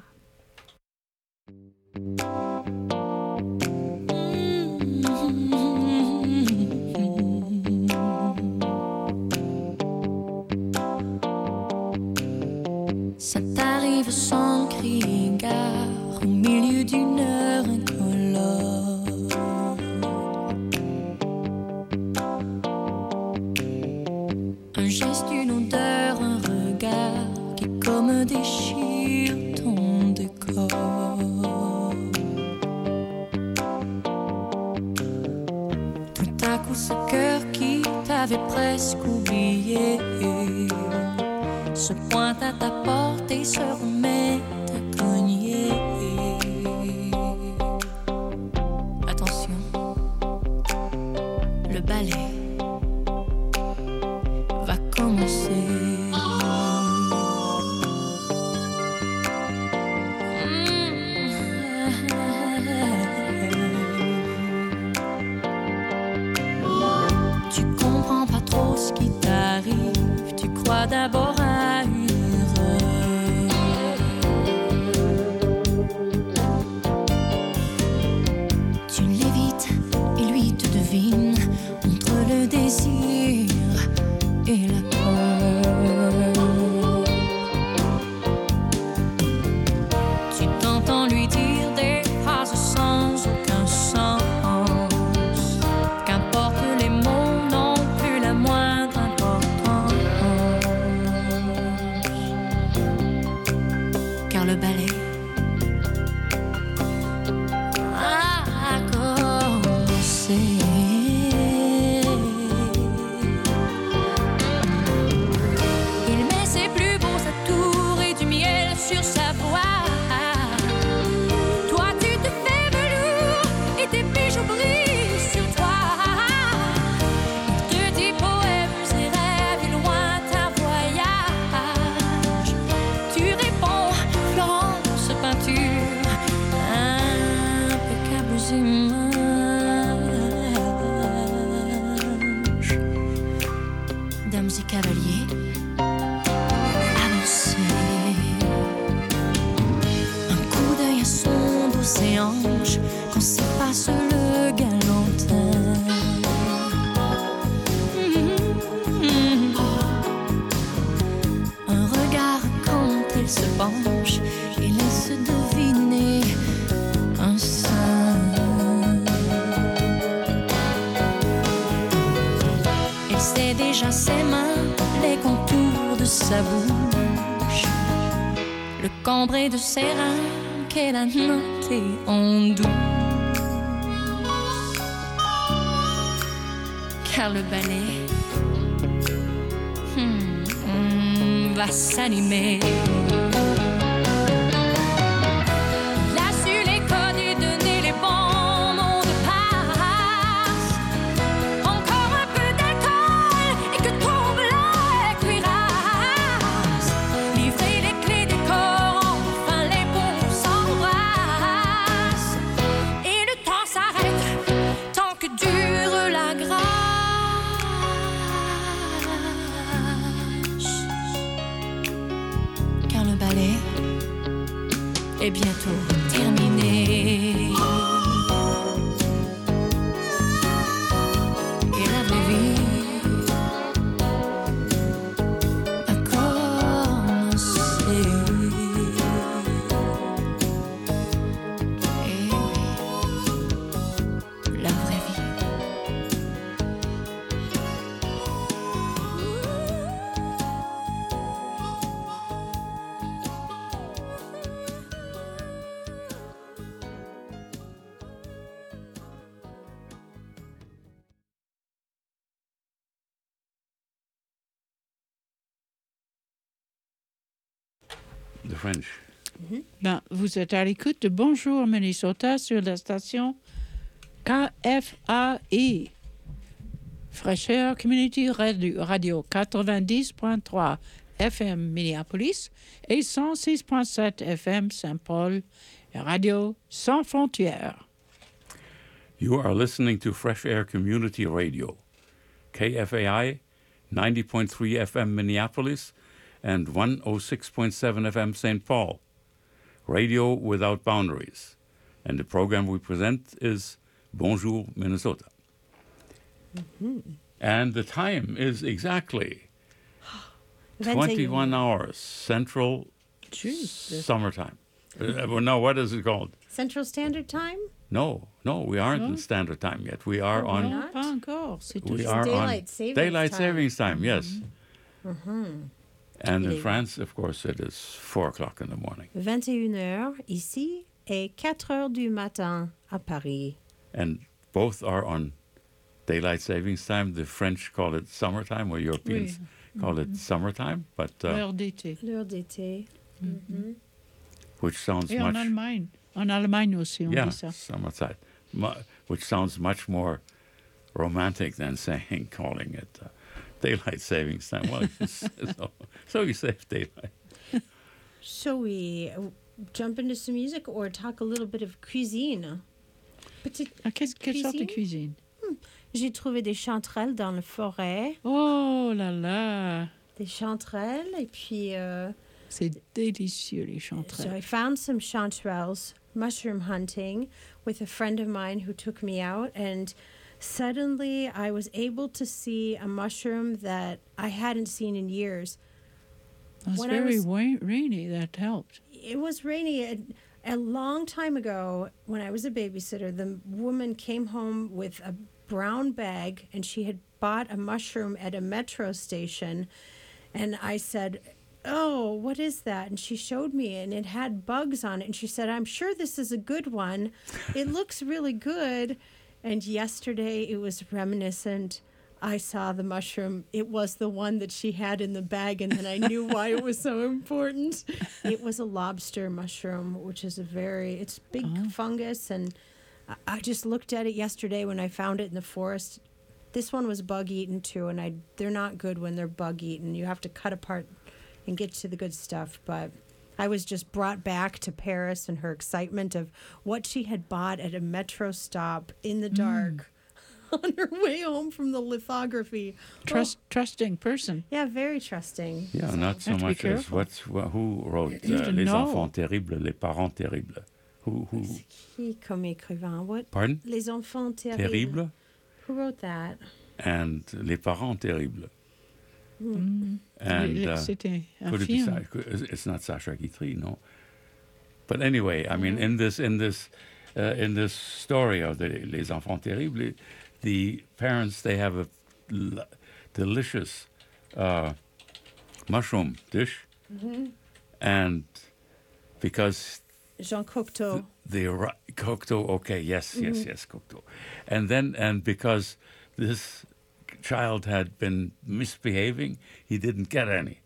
Ça t'arrive sans crier gare au milieu d'une heure incolore. Un geste, une odeur, un regard qui comme déchire ton décor. Tout à coup ce cœur qui t'avait presque oublié se pointe à ta porte et se remet à cogner. Attention, le ballet va commencer. Tu comprends pas trop ce qui t'arrive, tu crois d'abord à une erreur. Tu l'évites et lui te devine entre le désir et la peur. Tu t'entends lui dire des phrases sans aucun sens. Qu'importe les mots n'ont plus la moindre importance. Car le ballet a commencé. Il met ses plus beaux atours et du miel sur sa voix. Toi tu te fais velours et tes bijoux brillent sur toi. Il te dit poèmes et rêves et lointains voyages. Il sait déjà ses mains, les contours de sa bouche, le cambré de ses reins qu'elle a noté en douce. Car le ballet hmm, hmm, va s'animer. Il a su les codes et donner les bons mots de passe. Encore un peu d'alcool et que tombe la cuirasse. Livrer les clés des corps, enfin les bons s'embrassent. Et le temps s'arrête tant que dure la grâce. Car le ballet est bientôt terminé. Et la vraie vie a commencé. Et oui, la vraie vie. The French. Ben, vous êtes à l'écoute de Bonjour Minnesota sur la station K F A I, Fraîcheur Community Radio, Radio quatre-vingt-dix point trois F M Minneapolis et cent six point sept F M Saint-Paul, Radio Sans Frontières. You are listening to Fresh Air Community Radio, K F A I, ninety point three F M Minneapolis and one oh six point seven F M Saint Paul, Radio Without Boundaries. And the program we present is Bonjour Minnesota. Mm-hmm. And the time is exactly twenty-one hours Central Jesus. Summertime. Uh, well, no, what is it called? Central Standard Time? No, no, we aren't No? in Standard Time yet. We are Oh, on. not? Pas encore. C'est We toujours are Daylight on Savings Daylight Time. Savings Time, yes. Mhm. And Il in est France, of course, it is four o'clock in the morning. vingt et une heures ici et quatre heures du matin à Paris. And both are on Daylight Savings Time. The French call it summertime, or Europeans Oui. call it summertime, but uh, L'heure d'été. L'heure d'été. Mhm. which sounds Et en much Allemagne. En Allemagne aussi, on yeah, dit ça. summertime, mu- which sounds much more romantic than saying calling it uh, Daylight Savings Time. Well, it's- so, so you save daylight. Shall we uh, jump into some music or talk a little bit of cuisine? Petite Ah, qu'est-ce- quelle sorte de cuisine? Hmm. J'ai trouvé des chanterelles dans la forêt. Oh là là! Des chanterelles et puis... euh, C'est délicieux, les So chanterelles. I found some chanterelles mushroom hunting with a friend of mine who took me out, and suddenly I was able to see a mushroom that I hadn't seen in years. It's When I very was- wa- rainy. That helped. It was rainy. A, a long time ago, when I was a babysitter, the woman came home with a brown bag, and she had bought a mushroom at a metro station. And I said, "Oh, what is that?" And she showed me, and it had bugs on it. And she said, "I'm sure this is a good one. It looks really good." And yesterday, it was reminiscent. I saw the mushroom. It was the one that she had in the bag, and then I knew why it was so important. It was a lobster mushroom, which is a very, it's big fungus, and I, I just looked at it yesterday when I found it in the forest. This one was bug-eaten, too, and I they're not good when they're bug-eaten. You have to cut apart and get to the good stuff, but I was just brought back to Paris and her excitement of what she had bought at a metro stop in the dark. On her way home from the lithography. Trust, trusting person. Yeah, very trusting. Yeah, not so Have to be much as careful. what's wh- who wrote You uh, have to Les know. Enfants Terribles, Les Parents Terribles. Who who Qui comme écrivain? What? Pardon? Les enfants terribles. Terribles Who wrote that? and Les Parents Terribles. Mm. And Le- uh, C'était un could it be film. Sa- it's it's not Sacha Guitry, no. But anyway, I mean, in this in this uh, in this story of the Les Enfants Terribles, the parents they have a l- delicious uh, mushroom dish. Mm-hmm. And because Jean Cocteau. The, the Cocteau, okay, yes, Mm-hmm. yes, yes, Cocteau. And then, and because this child had been misbehaving, he didn't get any.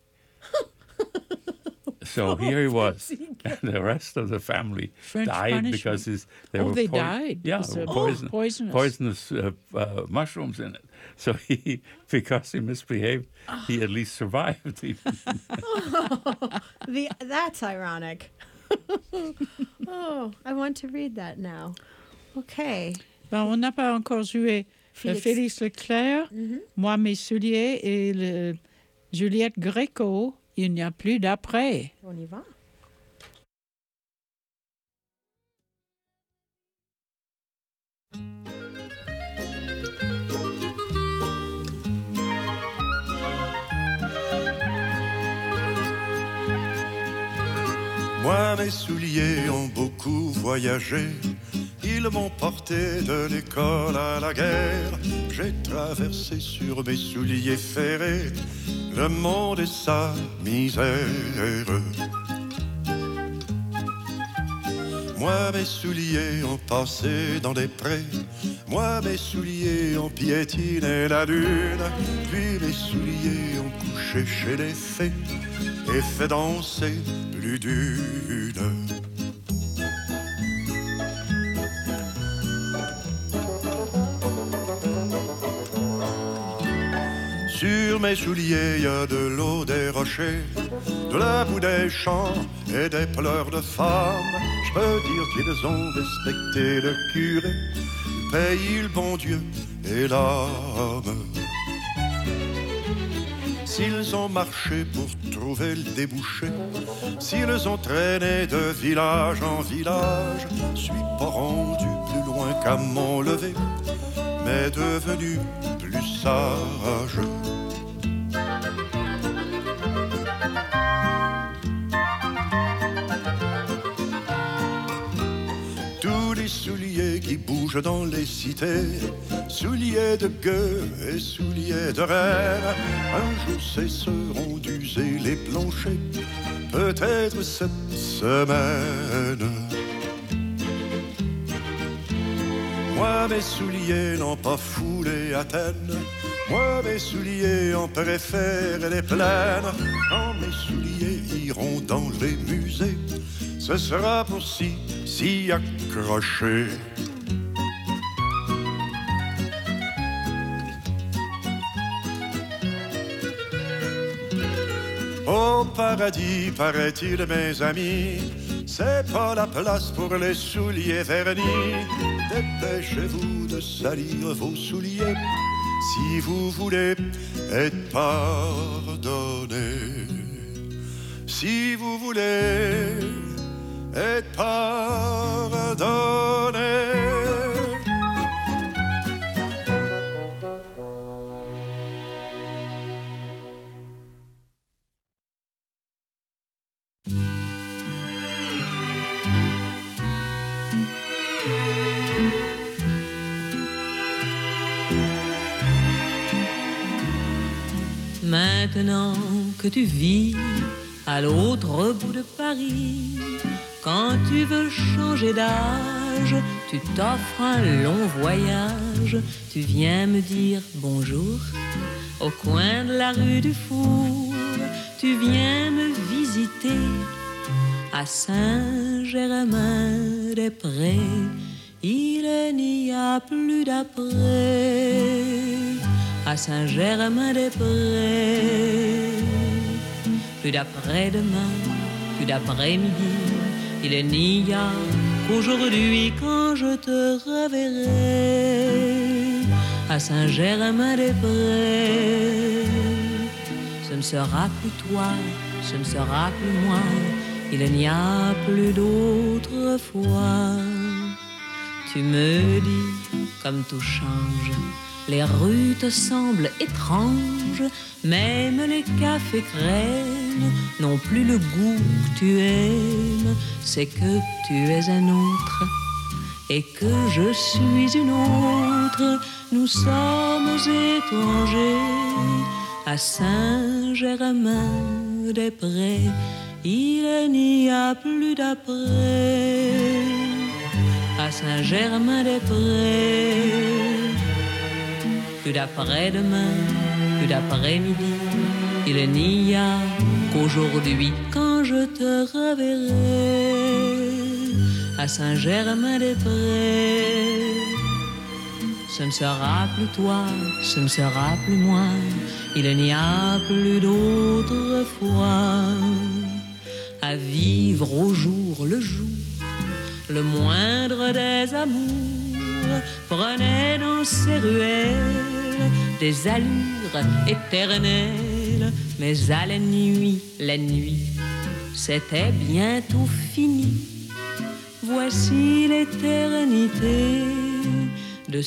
So here he was, and the rest of the family French died punishment. because his, they Oh, were they poi- died Yeah, because of poison, poisonous. poisonous uh, uh, mushrooms in it. So he, because he misbehaved, he at least survived. Oh, the, that's ironic. Oh, I want to read that now. Okay. Ben, on n'a pas encore joué Félix, Félix, Félix Leclerc, mm-hmm. Moi mes souliers et le Juliette Gréco. Il n'y a plus d'après. On y va. Moi, mes souliers ont beaucoup voyagé. Ils m'ont porté de l'école à la guerre. J'ai traversé sur mes souliers ferrés le monde et sa misère. Moi, mes souliers ont passé dans les prés. Moi, mes souliers ont piétiné la lune. Puis mes souliers ont couché chez les fées et fait danser plus d'une. Sur mes souliers, il y a de l'eau des rochers, de la boue des champs et des pleurs de femmes. Je peux dire qu'ils ont respecté le curé, le pays, le bon Dieu et l'âme. S'ils ont marché pour trouver le débouché, s'ils ont traîné de village en village, je suis pas rendu plus loin qu'à mon lever, mais devenu plus sage. Tous les souliers qui bougent dans les cités, souliers de gueux et souliers de reine, un jour cesseront d'user les planchers, peut-être cette semaine. Moi, mes souliers n'ont pas foulé Athènes. Moi, mes souliers en préfèrent les plaines. Quand mes souliers iront dans les musées, ce sera pour s'y, s'y accrocher. Au paradis, paraît-il, mes amis, c'est pas la place pour les souliers vernis. Dépêchez-vous de salir vos souliers si vous voulez être pardonné. Si vous voulez être pardonné. Maintenant que tu vis à l'autre bout de Paris, quand tu veux changer d'âge, tu t'offres un long voyage. Tu viens me dire bonjour au coin de la rue du Four. Tu viens me visiter à Saint-Germain-des-Prés. Il n'y a plus d'après à Saint-Germain-des-Prés. Plus d'après-demain, plus d'après-midi, il n'y a qu'aujourd'hui quand je te reverrai à Saint-Germain-des-Prés. Ce ne sera plus toi, ce ne sera plus moi, il n'y a plus d'autre fois. Tu me dis comme tout change, les rues te semblent étranges, même les cafés crènes n'ont plus le goût que tu aimes. C'est que tu es un autre et que je suis une autre. Nous sommes étrangers à Saint-Germain-des-Prés. Il n'y a plus d'après à Saint-Germain-des-Prés. Plus d'après-demain, plus d'après-midi, il n'y a qu'aujourd'hui quand je te reverrai à Saint-Germain-des-Prés. Ce ne sera plus toi, ce ne sera plus moi, il n'y a plus d'autre foi à vivre au jour le jour, le moindre des amours prenait dans ses ruelles des allures éternelles, mais à la nuit, la nuit, c'était bientôt fini. Voici l'éternité de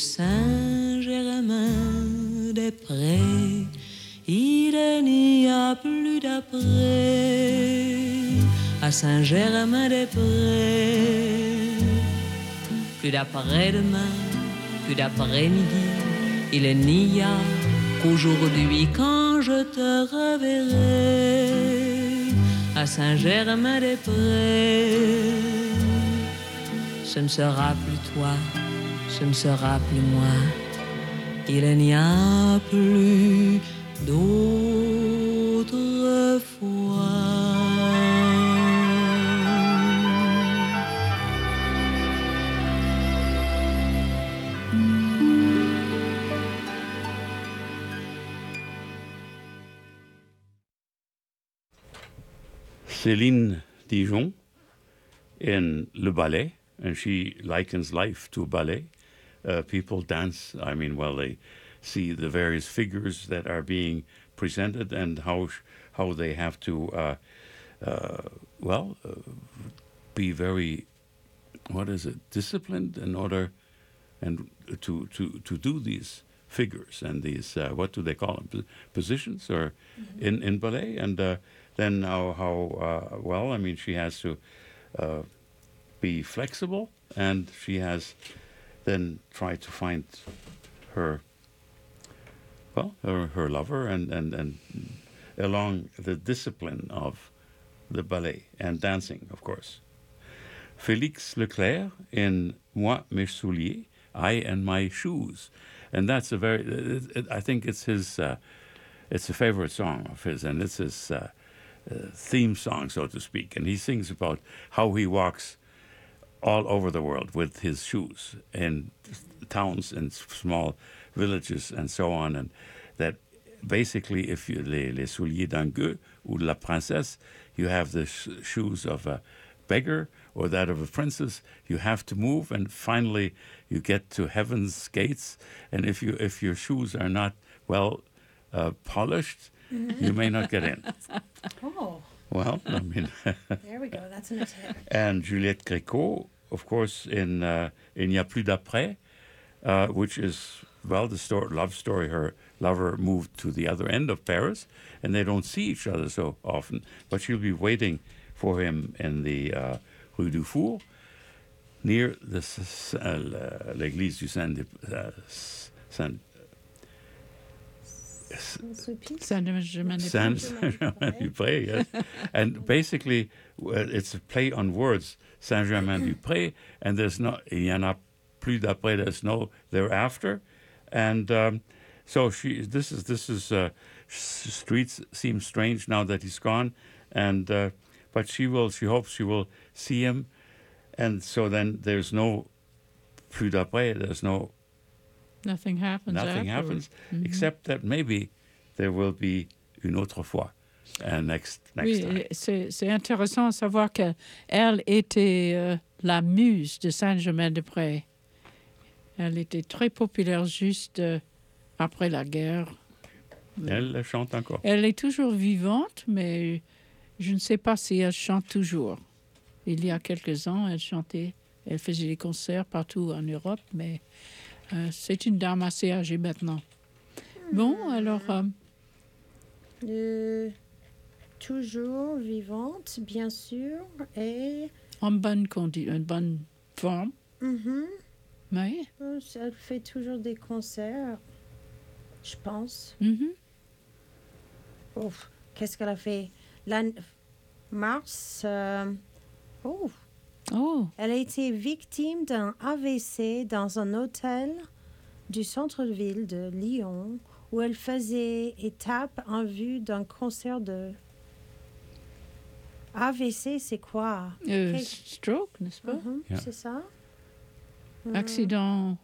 Saint-Germain-des-Prés. Il n'y a plus d'après à Saint-Germain-des-Prés. Plus d'après-demain, plus d'après-midi, il n'y a qu'aujourd'hui quand je te reverrai à Saint-Germain-des-Prés. Ce ne sera plus toi, ce ne sera plus moi, il n'y a plus d'autre foi. Céline Dijon in Le Ballet, and she likens life to a ballet. Uh, people dance, I mean, well, they see the various figures that are being presented and how sh- how they have to, uh, uh, well, uh, be very, what is it, disciplined in order and to, to, to do these figures and these, uh, what do they call them, P- positions or mm-hmm. in, in ballet. And uh, then how, how uh, well, I mean, she has to uh, be flexible, and she has then tried to find her, well, her, her lover and, and, and along the discipline of the ballet and dancing, of course. Félix Leclerc in Moi, mes souliers, I and my shoes. And that's a very, it, it, I think it's his, uh, it's a favorite song of his, and it's his uh, uh, theme song, so to speak. And he sings about how he walks all over the world with his shoes in towns and small villages and so on. And that basically, if you, les, les souliers d'un gueux ou de la princesse, you have the sh- shoes of a beggar or that of a princess, you have to move, and finally you get to heaven's gates. And if you if your shoes are not well uh, polished, mm-hmm. you may not get in. Oh. Well, I mean. There we go. That's an attack. And Juliette Gréco, of course, in uh, Il n'y a plus d'après, uh, which is, well, the story, love story. Her lover moved to the other end of Paris, and they don't see each other so often. But she'll be waiting for him in the uh, Rue du Four, near the uh, l'église du Saint uh, Saint Saint-Germain-du-Pré, yes. And basically, uh, it's a play on words, Saint-Germain-du-Pré, and there's no, il y en a plus d'après, there's no thereafter. And um, so she, this is, this is, uh, streets seem strange now that he's gone, and, uh, but she will, she hopes she will see him, and so then there's no plus d'après, there's no Nothing happens Nothing afterwards. happens, mm-hmm. except that maybe there will be une autre fois, uh, next, next oui, time. C'est, c'est intéressant à savoir qu'elle était euh, la muse de Saint-Germain-des-Prés. Elle était très populaire juste euh, après la guerre. Elle chante encore. Elle est toujours vivante, mais je ne sais pas si elle chante toujours. Il y a quelques ans, elle chantait, elle faisait des concerts partout en Europe, mais euh, c'est une dame assez âgée maintenant. Bon, alors... Euh, euh, toujours vivante, bien sûr, et... En bonne, condi- en bonne forme. Mhm. Oui. Elle fait toujours des concerts, je pense. Mhm. Ouf, qu'est-ce qu'elle a fait? L'an mars. euh, Oh. Oh. Elle a été victime d'un A V C dans un hôtel du centre-ville de Lyon où elle faisait étape en vue d'un concert de... A V C, c'est quoi? Euh, Quel- Stroke, n'est-ce pas? Mhm, Yeah. C'est ça? Mhm. Accident.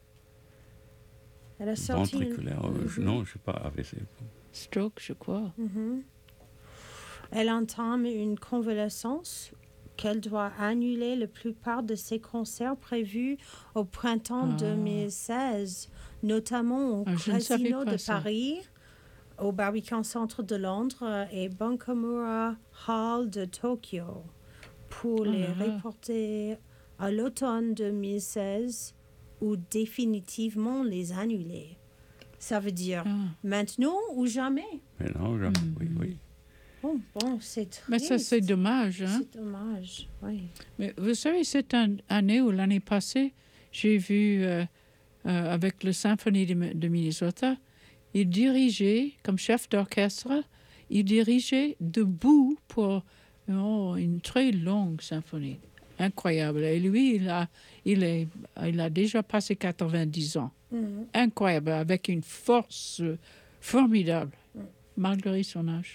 Elle a sorti... une- Ventriculaire. euh, je- Non, je ne sais pas A V C. Stroke, je crois. Mhm. Elle entame une convalescence qu'elle doit annuler la plupart de ses concerts prévus au printemps Ah. deux mille seize, notamment au Ah, je ne savais Casino pas de ça. Paris, au Barbican Centre de Londres et Bankamura Hall de Tokyo, pour Oh les là là. reporter à l'automne deux mille seize ou définitivement les annuler. Ça veut dire Ah. maintenant ou jamais. Mais non, jamais. Hmm. Oui, oui. Bon, bon, c'est triste. Mais ça, c'est dommage. Hein? C'est dommage, oui. Mais vous savez, cette an- année ou l'année passée, j'ai vu euh, euh, avec le Symphonie de, Mi- de Minnesota, il dirigeait, comme chef d'orchestre, il dirigeait debout pour oh, une très longue symphonie. Incroyable. Et lui, il a, il est, il a déjà passé quatre-vingt-dix ans. Mhm. Incroyable, avec une force euh, formidable, Mm. malgré son âge.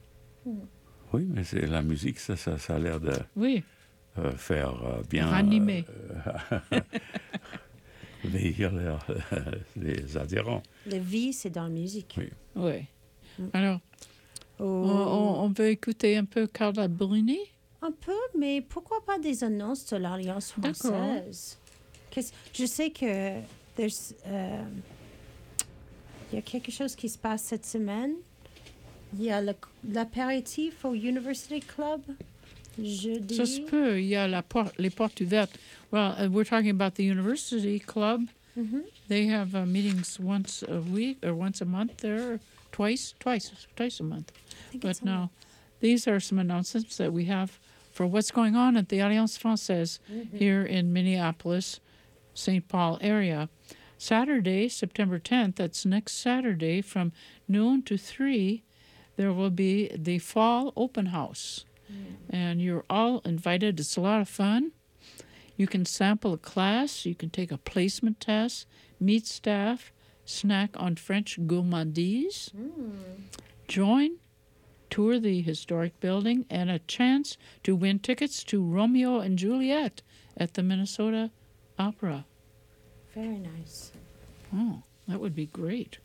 Oui, mais c'est la musique, ça, ça, ça a l'air de Oui. euh, faire euh, bien... Ranimer. euh, vieillir les, les adhérents. La vie, c'est dans la musique. Oui. Oui. Mm. Alors, Oh. on, on- on veut écouter un peu Carla Bruni? Un peu, mais pourquoi pas des annonces de l'Alliance D'accord. française? Qu'est-ce- Je sais que there's, euh, il y a quelque chose qui se passe cette semaine. Il y a le- l'apéritif au University Club jeudi. Ça se peut, il y a la por- les portes ouvertes. Well, uh, we're talking about the University Club. Mhm. They have uh, meetings once a week or once a month there, twice, twice, twice a month. think But it's a now, month. these are some announcements that we have for what's going on at the Alliance Française Mhm. here in Minneapolis, Saint Paul area. Saturday, September tenth, that's next Saturday from noon to three, there will be the Fall Open House. And you're all invited. It's a lot of fun. You can sample a class, you can take a placement test, meet staff, snack on French gourmandise, join, tour the historic building, and a chance to win tickets to Romeo and Juliet at the Minnesota Opera. Very nice. Oh, that would be great.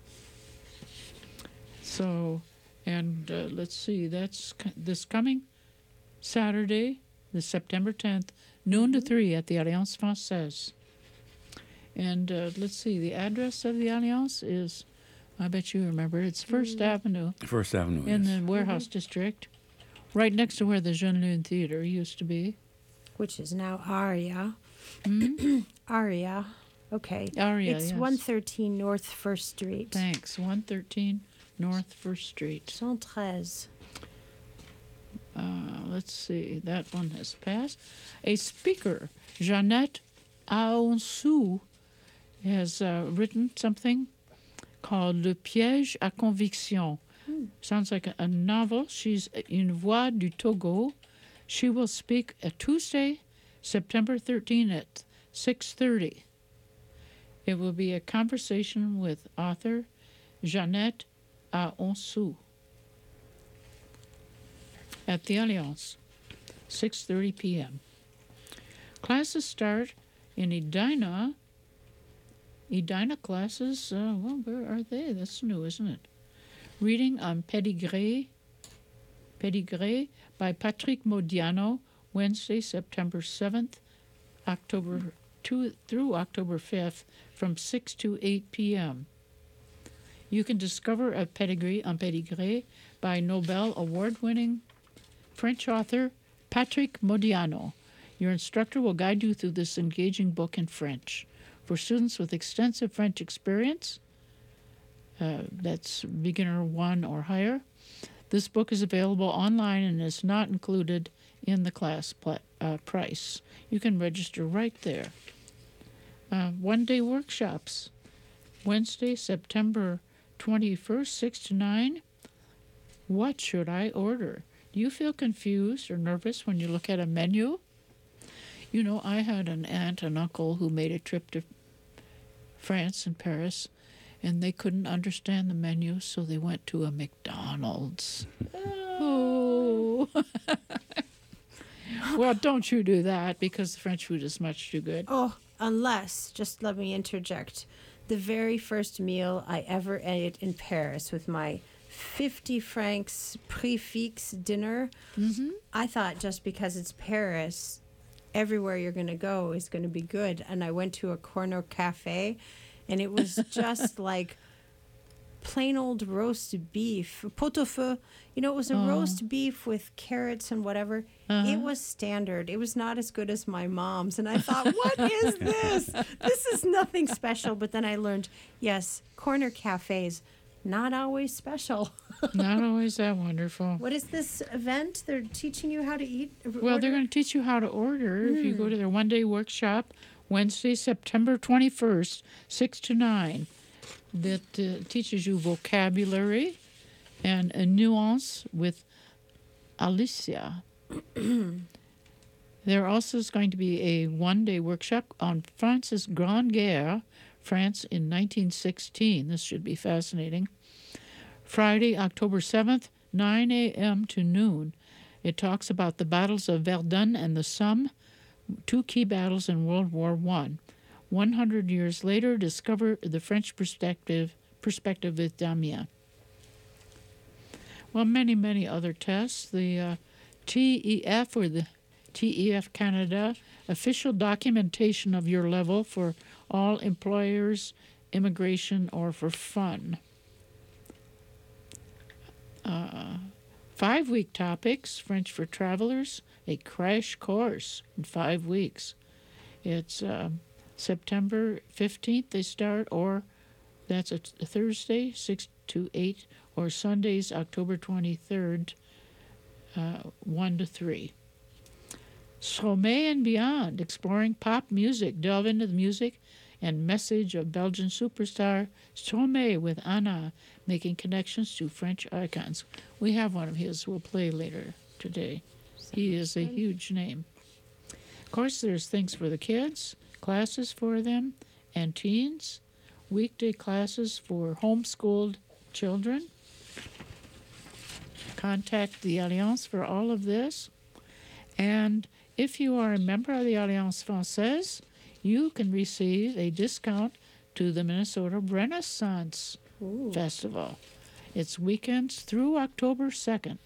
So, and uh, let's see, that's c- this coming Saturday, the September tenth, noon to three at the Alliance Française. And uh, let's see, the address of the Alliance is, I bet you remember, it's First Avenue First Avenue, in yes. the Warehouse District, right next to where the Jeune Lune Theater used to be. Which is now Aria. Hmm? Aria. Okay. Aria, It's yes. one thirteen North First Street. Thanks, one thirteen North First Street. one thirteen. Uh, let's see, that one has passed. A speaker, Jeannette Aonsou, has uh, written something called Le Piège à Conviction. Hmm. Sounds like a, a novel. She's une voix du Togo. She will speak a Tuesday, September thirteenth at six thirty. It will be a conversation with author Jeannette Aonsou at the Alliance, six thirty p.m. Classes start in Edina. Edina classes, uh, well, where are they? That's new, isn't it? Reading on Pédigré, Pédigré by Patrick Modiano, Wednesday, September seventh, October two through October fifth, from six to eight p.m. You can discover a pedigree on Pédigré by Nobel Award-winning French author Patrick Modiano. Your instructor will guide you through this engaging book in French. For students with extensive French experience, uh, that's beginner one or higher, this book is available online and is not included in the class pl- uh, price. You can register right there. Uh, one-day workshops, Wednesday, September twenty-first, six to nine. What should I order? Do you feel confused or nervous when you look at a menu? You know, I had an aunt and uncle who made a trip to France and Paris, and they couldn't understand the menu, so they went to a McDonald's. Oh. Well, don't you do that, because the French food is much too good. Oh, unless, just let me interject, the very first meal I ever ate in Paris with my fifty francs prix fixe dinner, mm-hmm. I thought just because it's Paris, everywhere you're going to go is going to be good. And I went to a corner cafe, and it was just like plain old roast beef, pot-au-feu. You know, it was a Oh. roast beef with carrots and whatever. Uh-huh. It was standard. It was not as good as my mom's. And I thought, what is this? This is nothing special. But then I learned, yes, corner cafes, not always special. Not always that wonderful. What is this event? They're teaching you how to eat? Well, they're going to teach you how to order if you go to their one-day workshop, Wednesday, September twenty-first, six to nine. That uh, teaches you vocabulary and a nuance with Alicia. There also is going to be a one-day workshop on France's Grande Guerre, France in nineteen sixteen. This should be fascinating. Friday, October seventh, nine a.m. to noon. It talks about the battles of Verdun and the Somme, two key battles in World War One. One hundred years later, discover the French perspective perspective with Damien. Well, many, many other tests. The uh, T E F, or the T E F Canada, official documentation of your level for all employers, immigration, or for fun. Uh, five-week topics, French for travelers, a crash course in five weeks. It's uh, September fifteenth they start, or that's a, a Thursday, six to eight, or Sundays, October twenty-third, uh, one to three. Stromae and Beyond, exploring pop music, delve into the music and message of Belgian superstar Stromae with Anna, making connections to French icons. We have one of his we'll play later today. He is a huge name. Of course, there's things for the kids, classes for them, and teens, weekday classes for homeschooled children. Contact the Alliance for all of this. And if you are a member of the Alliance Française, you can receive a discount to the Minnesota Renaissance Ooh. Festival. It's weekends through October second.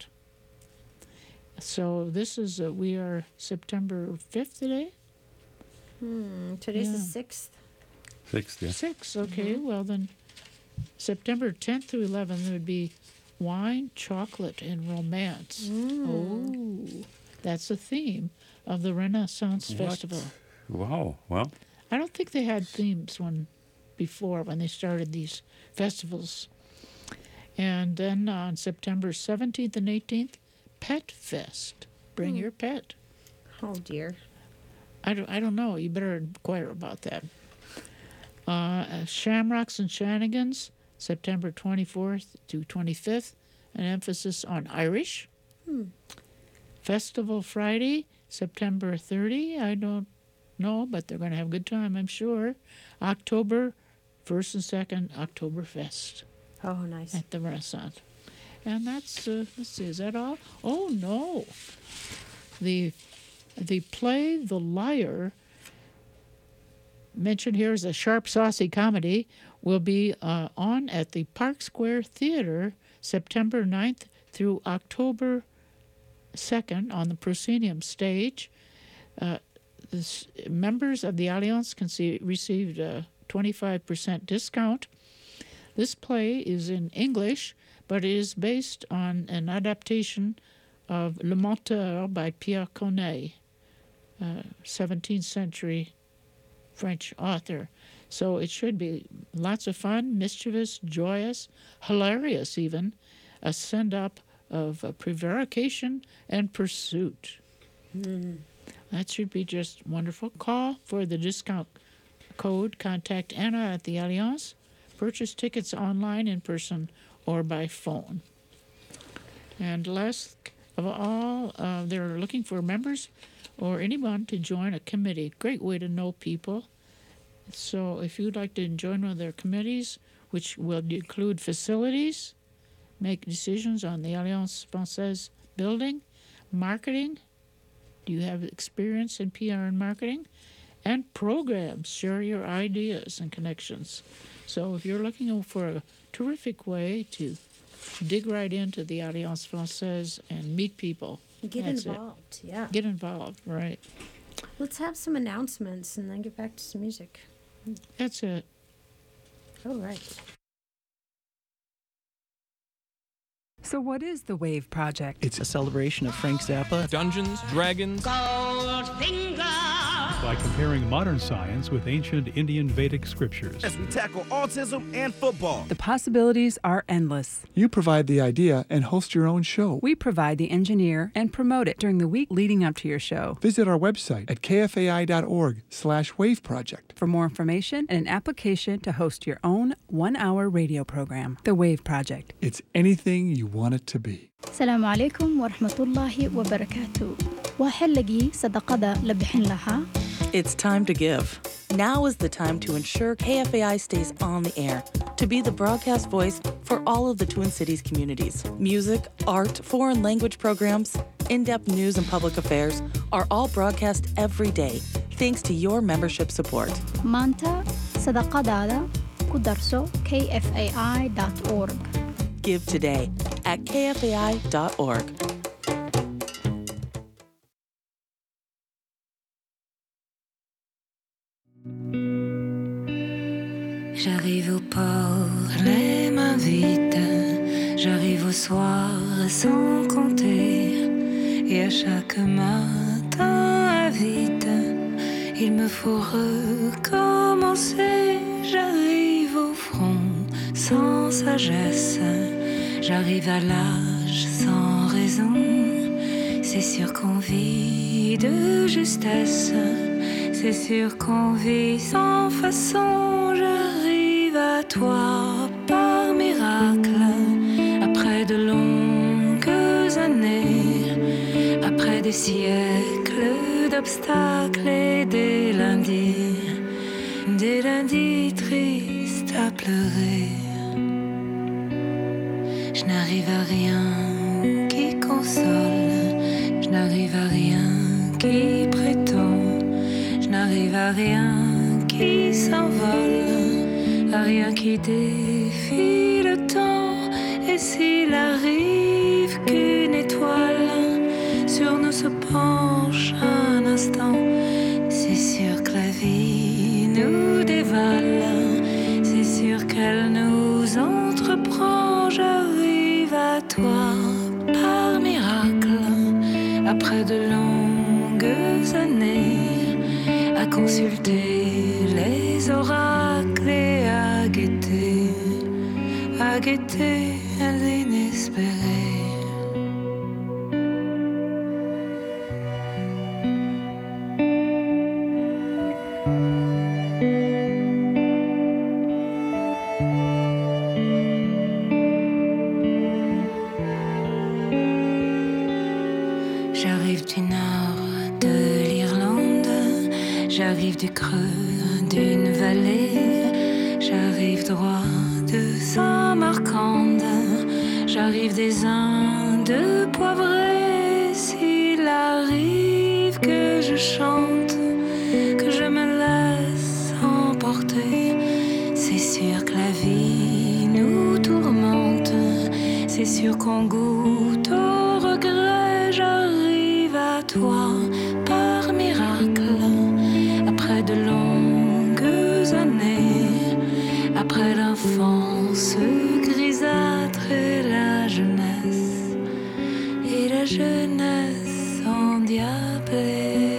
So this is, uh, we are September fifth today? Hmm, today's Yeah. the sixth. Sixth, yeah. Six, okay. Mhm. Well, then September tenth through eleventh would be wine, chocolate, and romance. Oh, that's the theme of the Renaissance What? Festival. Wow. Well, I don't think they had themes when before when they started these festivals. And then on September seventeenth and eighteenth, Pet Fest. Bring Hmm. your pet. Oh, dear. I don't, I don't know. You better inquire about that. Uh, Shamrocks and Shenanigans, September twenty-fourth to twenty-fifth, an emphasis on Irish. Hmm. Festival Friday, September thirtieth. I don't know, but they're going to have a good time, I'm sure. October first and second, Oktoberfest Oh, nice. at the Renaissance. And that's, uh, let's see, is that all? Oh, no. The, the play The Liar, mentioned here as a sharp, saucy comedy, will be uh, on at the Park Square Theater September ninth through October second on the proscenium stage. Uh, this, members of the Alliance can see, receive a twenty-five percent discount. This play is in English, but it is based on an adaptation of Le Menteur by Pierre Corneille, uh, seventeenth century French author. So it should be lots of fun, mischievous, joyous, hilarious even, a send-up of uh, prevarication and pursuit. Mm. That should be just wonderful. Call for the discount code. Contact Anna at the Alliance. Purchase tickets online, in person, or by phone. And last of all, uh, they're looking for members or anyone to join a committee. Great way to know people. So if you'd like to join one of their committees, which will include facilities, make decisions on the Alliance Française building, marketing, do you have experience in P R and marketing, and programs, share your ideas and connections. So if you're looking for a terrific way to dig right into the Alliance Française and meet people. Get that's involved, it. yeah. Get involved, right. Let's have some announcements and then get back to some music. That's it. All right. So what is the WAVE Project? It's a celebration of Frank Zappa. Dungeons, Dragons. Goldfinger. By comparing modern science with ancient Indian Vedic scriptures. As we tackle autism and football. The possibilities are endless. You provide the idea and host your own show. We provide the engineer and promote it during the week leading up to your show. Visit our website at kfai.org slash wave project for more information and an application to host your own one-hour radio program. The WAVE Project. It's anything you want it to be. السلام عليكم ورحمة الله وبركاته. وحلقي صدقة لبحن لها. It's time to give. Now is the time to ensure K F A I stays on the air, to be the broadcast voice for all of the Twin Cities communities. Music, art, foreign language programs, in-depth news and public affairs are all broadcast every day, thanks to your membership support. Manta صدقة دادا كدرسو K F A I dot org. Give today at K F A I dot org. J'arrive au port, les mains vides. J'arrive au soir sans compter. Et à chaque matin vite, il me faut recommencer. J'arrive au front sans sagesse. J'arrive à l'âge sans raison. C'est sûr qu'on vit de justesse. C'est sûr qu'on vit sans façon. J'arrive à toi par miracle. Après de longues années. Après des siècles d'obstacles et des lundis. Des lundis tristes à pleurer. Je n'arrive à rien qui console. Je n'arrive à rien qui prétend. Je n'arrive à rien qui s'envole. À rien qui défie le temps. Et s'il arrive qu'une étoile sur nous se penche un instant, c'est sûr que la vie nous dévale. C'est sûr qu'elle nous entreprend. J'arrive à toi par miracle. Après de longues années à consulter les oracles et à guetter, à guetter l'inespéré. J'arrive du nord de l'Irlande, j'arrive du creux d'une vallée, j'arrive droit de Saint-Marcande, j'arrive des Indes poivrées. S'il arrive que je chante, que je me laisse emporter, c'est sûr que la vie nous tourmente, c'est sûr qu'on goûte au regret. J'arrive à toi par miracle. Après de longues années, après l'enfance grisâtre et la jeunesse, et la jeunesse endiablée.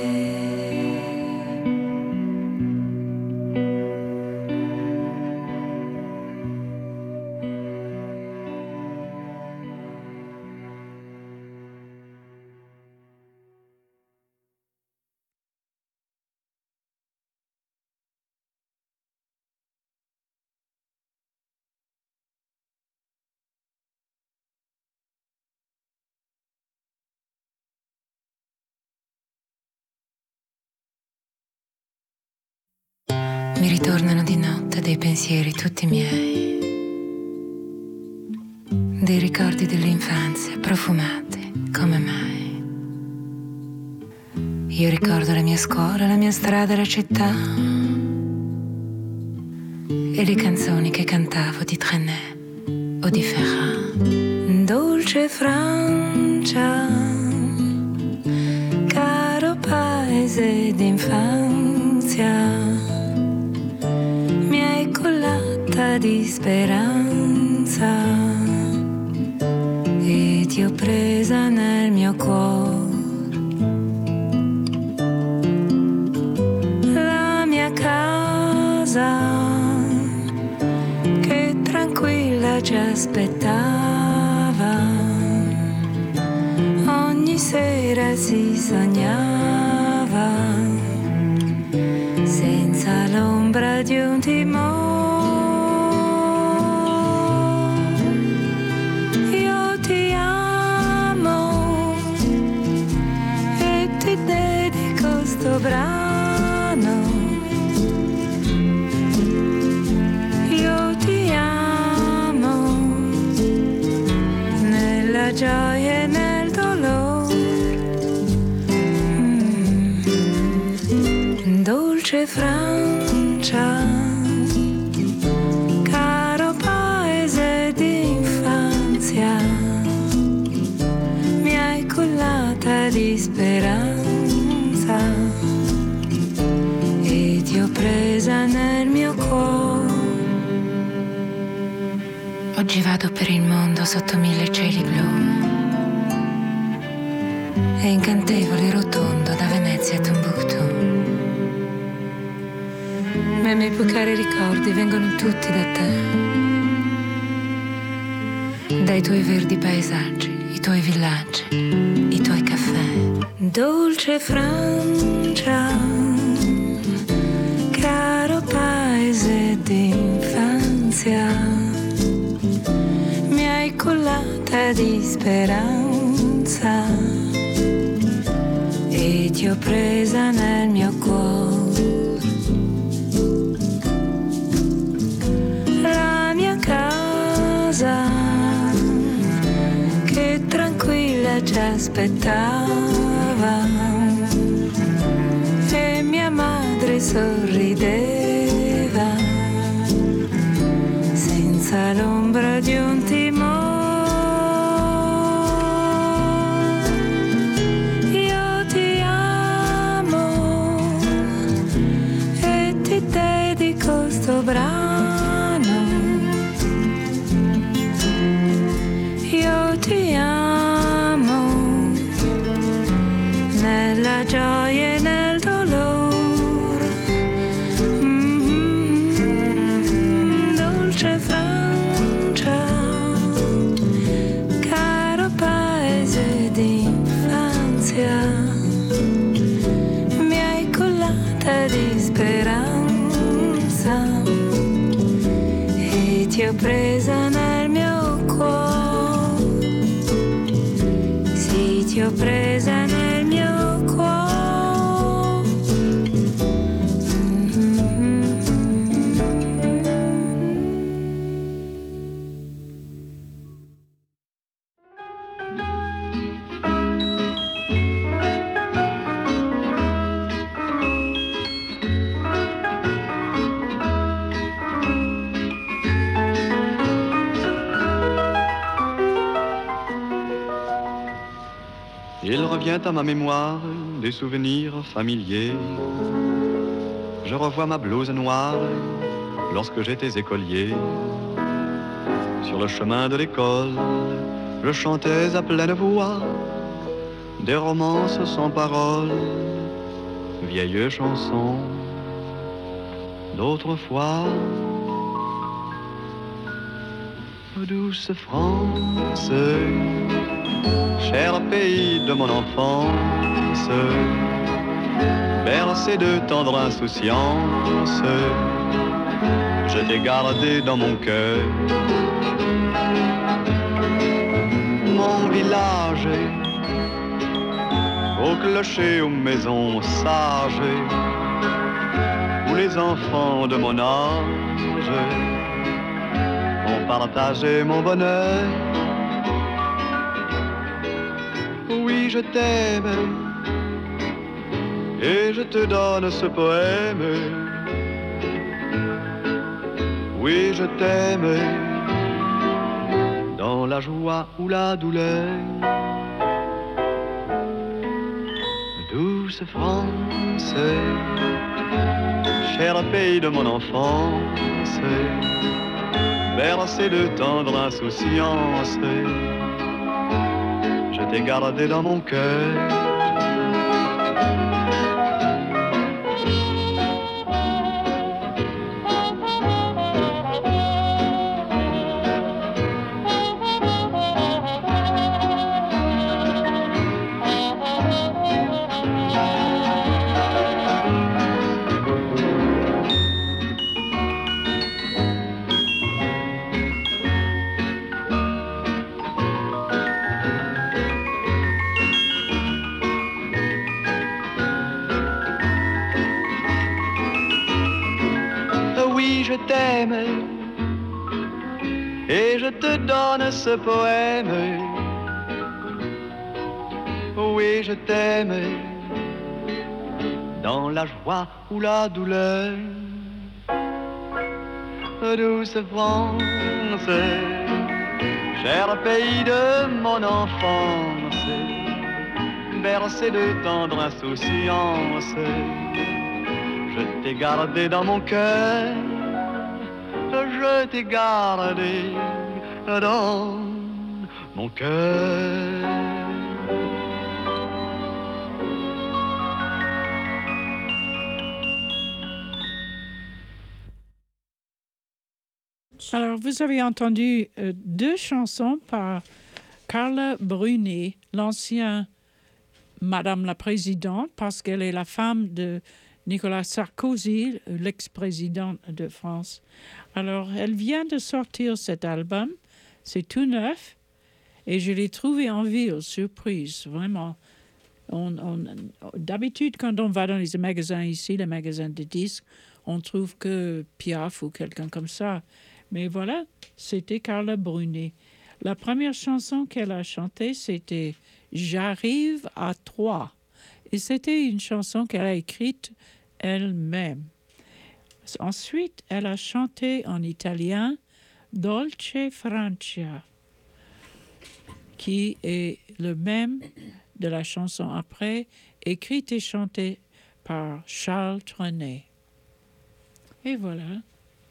dei pensieri tutti miei, dei ricordi dell'infanzia profumati come mai. Io ricordo la mia scuola, la mia strada, la città e le canzoni che cantavo di Trenet o di Ferrat. Dolce Francia, caro paese d'infanzia, mi hai collata di speranza e ti ho presa nel mio cuore. La mia casa che tranquilla ci aspettava, ogni sera si sognava senza l'ombra di un timore. Io ti amo e ti dedico sto brano. Io ti amo nella gioia e nel dolore. Mm. Dolce Francia, caro paese d'infanzia, mi hai cullata di speranza e ti ho presa nel mio cuore. Oggi vado per il mondo sotto mille cieli blu, è incantevole e rotondo da Venezia a Timbuktu. Ma i miei più cari ricordi vengono tutti da te, dai tuoi verdi paesaggi, i tuoi villaggi, i tuoi caffè. Dolce Francia, caro paese d'infanzia, mi hai cullata di speranza e ti ho presa nel mio cuore. La mia casa che tranquilla ci aspettava e mia madre sorrideva senza l'ombra di un timore. Io ti amo e ti dedico sto brano. Io ti amo nella gioia e nel dolore. Mm-hmm. Dolce Francia, caro paese d'infanzia, mi hai cullata di speranza e ti ho presa nel mio cuore. Sì, ti ho presa nel mio cuore. Il revient à ma mémoire des souvenirs familiers. Je revois ma blouse noire lorsque j'étais écolier. Sur le chemin de l'école, je chantais à pleine voix des romances sans paroles, vieilles chansons d'autrefois. Douce France, cher pays de mon enfance, bercé de tendre insouciance, je t'ai gardé dans mon cœur. Mon village, au clocher, aux maisons sages, où les enfants de mon âge ont partagé mon bonheur. Oui, je t'aime et je te donne ce poème. Oui, je t'aime dans la joie ou la douleur. Douce France, cher pays de mon enfance, bercé de tendre insouciance, je t'ai gardé dans mon cœur. Je t'aime et je te donne ce poème. Oui, je t'aime dans la joie ou la douleur. Douce France, cher pays de mon enfance, bercé de tendre insouciance, je t'ai gardé dans mon cœur. Je t'ai gardé dans mon cœur. Alors, vous avez entendu euh, deux chansons par Carla Bruni, l'ancienne Madame la Présidente, parce qu'elle est la femme de Nicolas Sarkozy, l'ex-président de France. Alors, elle vient de sortir cet album. C'est tout neuf. Et je l'ai trouvé en ville, surprise, vraiment. On, on, d'habitude, quand on va dans les magasins ici, les magasins de disques, on trouve que Piaf ou quelqu'un comme ça. Mais voilà, c'était Carla Bruni. La première chanson qu'elle a chantée, c'était « J'arrive à toi ». Et c'était une chanson qu'elle a écrite elle-même. Ensuite, elle a chanté en italien « Dolce Francia », qui est le même de la chanson après, écrite et chantée par Charles Trenet. Et voilà.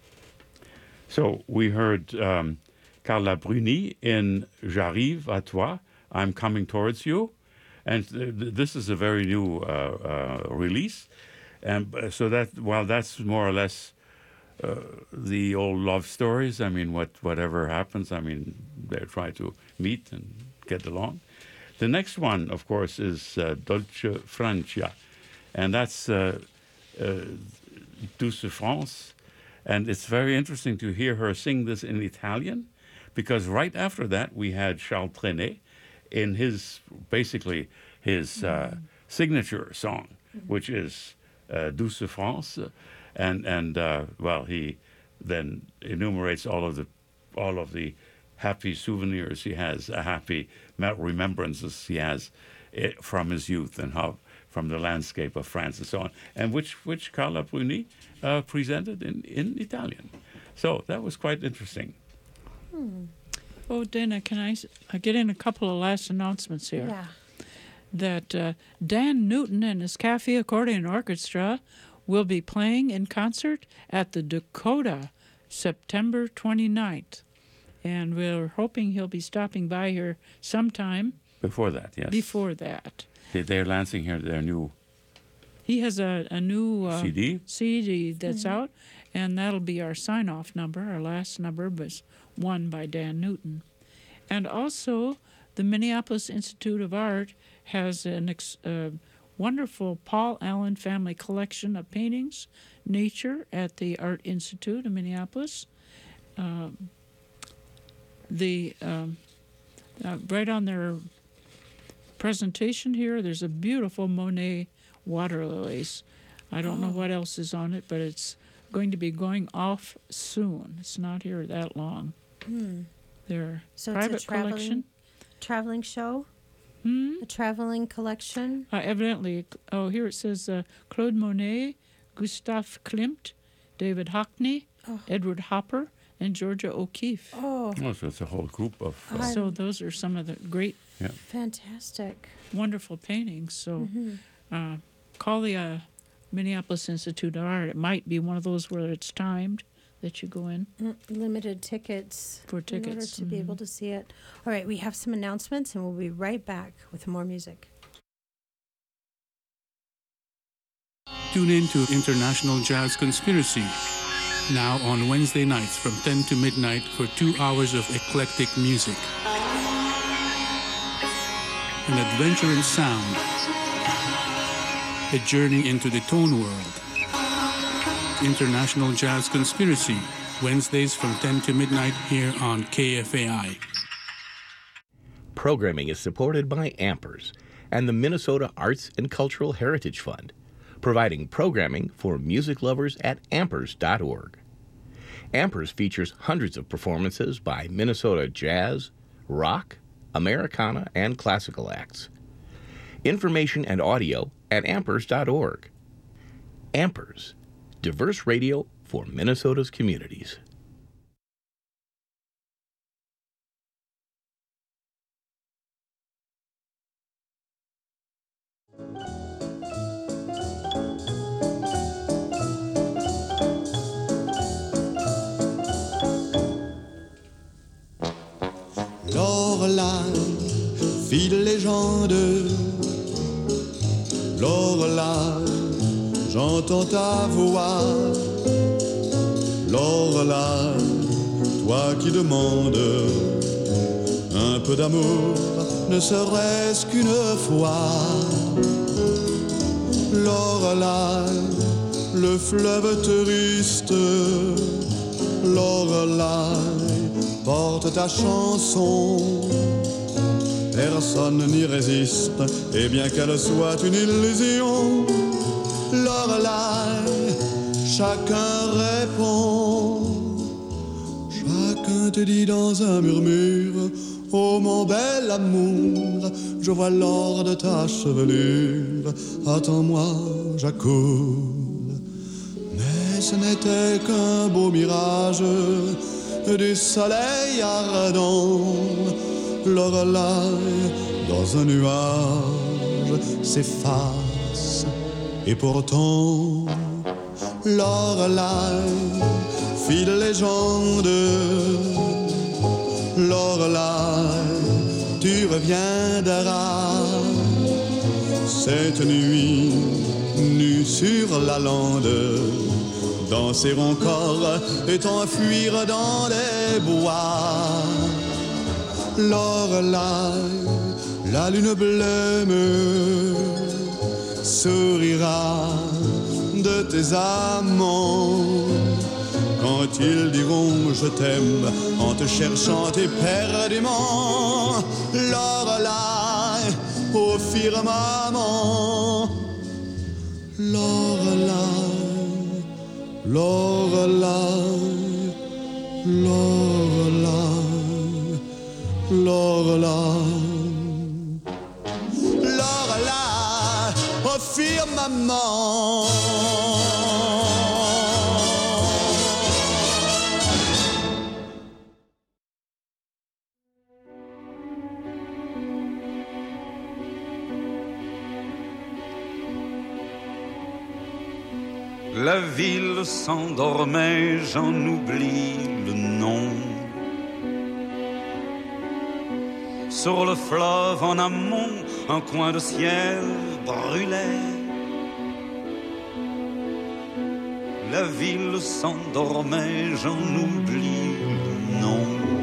So we heard um, Carla Bruni in J'arrive à toi, I'm Coming Towards You. And th- this is a very new uh, uh, release. And so that, while that's more or less uh, the old love stories, I mean, what whatever happens, I mean, they try to meet and get along. The next one, of course, is uh, Dolce Francia. And that's uh, uh, Douce France. And it's very interesting to hear her sing this in Italian, because right after that we had Charles Trenet in his, basically his uh, signature song, which is uh, Douce France, and and uh, well, he then enumerates all of the all of the happy souvenirs he has, uh, happy remembrances he has uh, from his youth and how from the landscape of France and so on, and which which Carla Bruni uh, presented in, in Italian. So that was quite interesting. Hmm. Oh, Dana, can I, I get in a couple of last announcements here? Yeah. That uh, Dan Newton and his Cafe Accordion Orchestra will be playing in concert at the Dakota September twenty-ninth. And we're hoping he'll be stopping by here sometime. Before that, yes. Before that. They, they're launching here their new... He has a, a new uh, C D? C D that's Mm-hmm. out, and that'll be our sign-off number. Our last number was one by Dan Newton. And also, the Minneapolis Institute of Art has an ex, uh, wonderful Paul Allen family collection of paintings, nature, at the Art Institute in Minneapolis. Um, the um, uh, right on their presentation here, there's a beautiful Monet water lilies. I don't know what else is on it, but it's going to be going off soon. It's not here that long. Hmm. Their So private it's a traveling, collection. traveling show? Hmm? A traveling collection? Uh, evidently, oh, here it says uh, Claude Monet, Gustav Klimt, David Hockney, Oh. Edward Hopper, and Georgia O'Keeffe. Oh. Oh, so it's a whole group of. Uh, So those are some of the great, yeah. Fantastic. wonderful paintings. So Mhm. uh, call the uh, Minneapolis Institute of Art. It might be one of those where it's timed that you go in. Mm, Limited tickets. For In order tickets, to be mhm. able to see it. All right, we have some announcements, and we'll be right back with more music. Tune in to International Jazz Conspiracy, now on Wednesday nights from ten to midnight for two hours of eclectic music. An adventure in sound, a journey into the tone world. International Jazz Conspiracy, Wednesdays from ten to midnight here on K F A I. Programming is supported by Ampers and the Minnesota Arts and Cultural Heritage Fund, providing programming for music lovers at ampers dot org. Ampers features hundreds of performances by Minnesota jazz, rock, Americana, and classical acts. Information and audio at ampers dot org. Ampers, diverse radio for Minnesota's communities. Lorelai, fille de légende, Lorelai, j'entends ta voix. Lorelai, toi qui demandes un peu d'amour, ne serait-ce qu'une fois. Lorelai, le fleuve touriste, Lorelai, porte ta chanson. Personne n'y résiste, et bien qu'elle soit une illusion, Lorelai, chacun répond. Chacun te dit dans un murmure, oh mon bel amour, je vois l'or de ta chevelure, attends-moi, j'accours. Mais ce n'était qu'un beau mirage du soleil ardent. Lorelai, dans un nuage, s'efface. Et pourtant, Lorelai, fille de légende, Lorelai, tu reviendras. Cette nuit, nue sur la lande, danser encore et t'enfuir dans les bois. Lorelai, la lune blême sourira de tes amants quand ils diront je t'aime en te cherchant éperdument. Lorelai, au firmament, Lorelai, Lorelai, Lorelai, Lorelai, Lorelai, au firmament. La ville s'endormait, j'en oublie le nom. Sur le fleuve en amont, un coin de ciel brûlait. La ville s'endormait, j'en oublie le nom.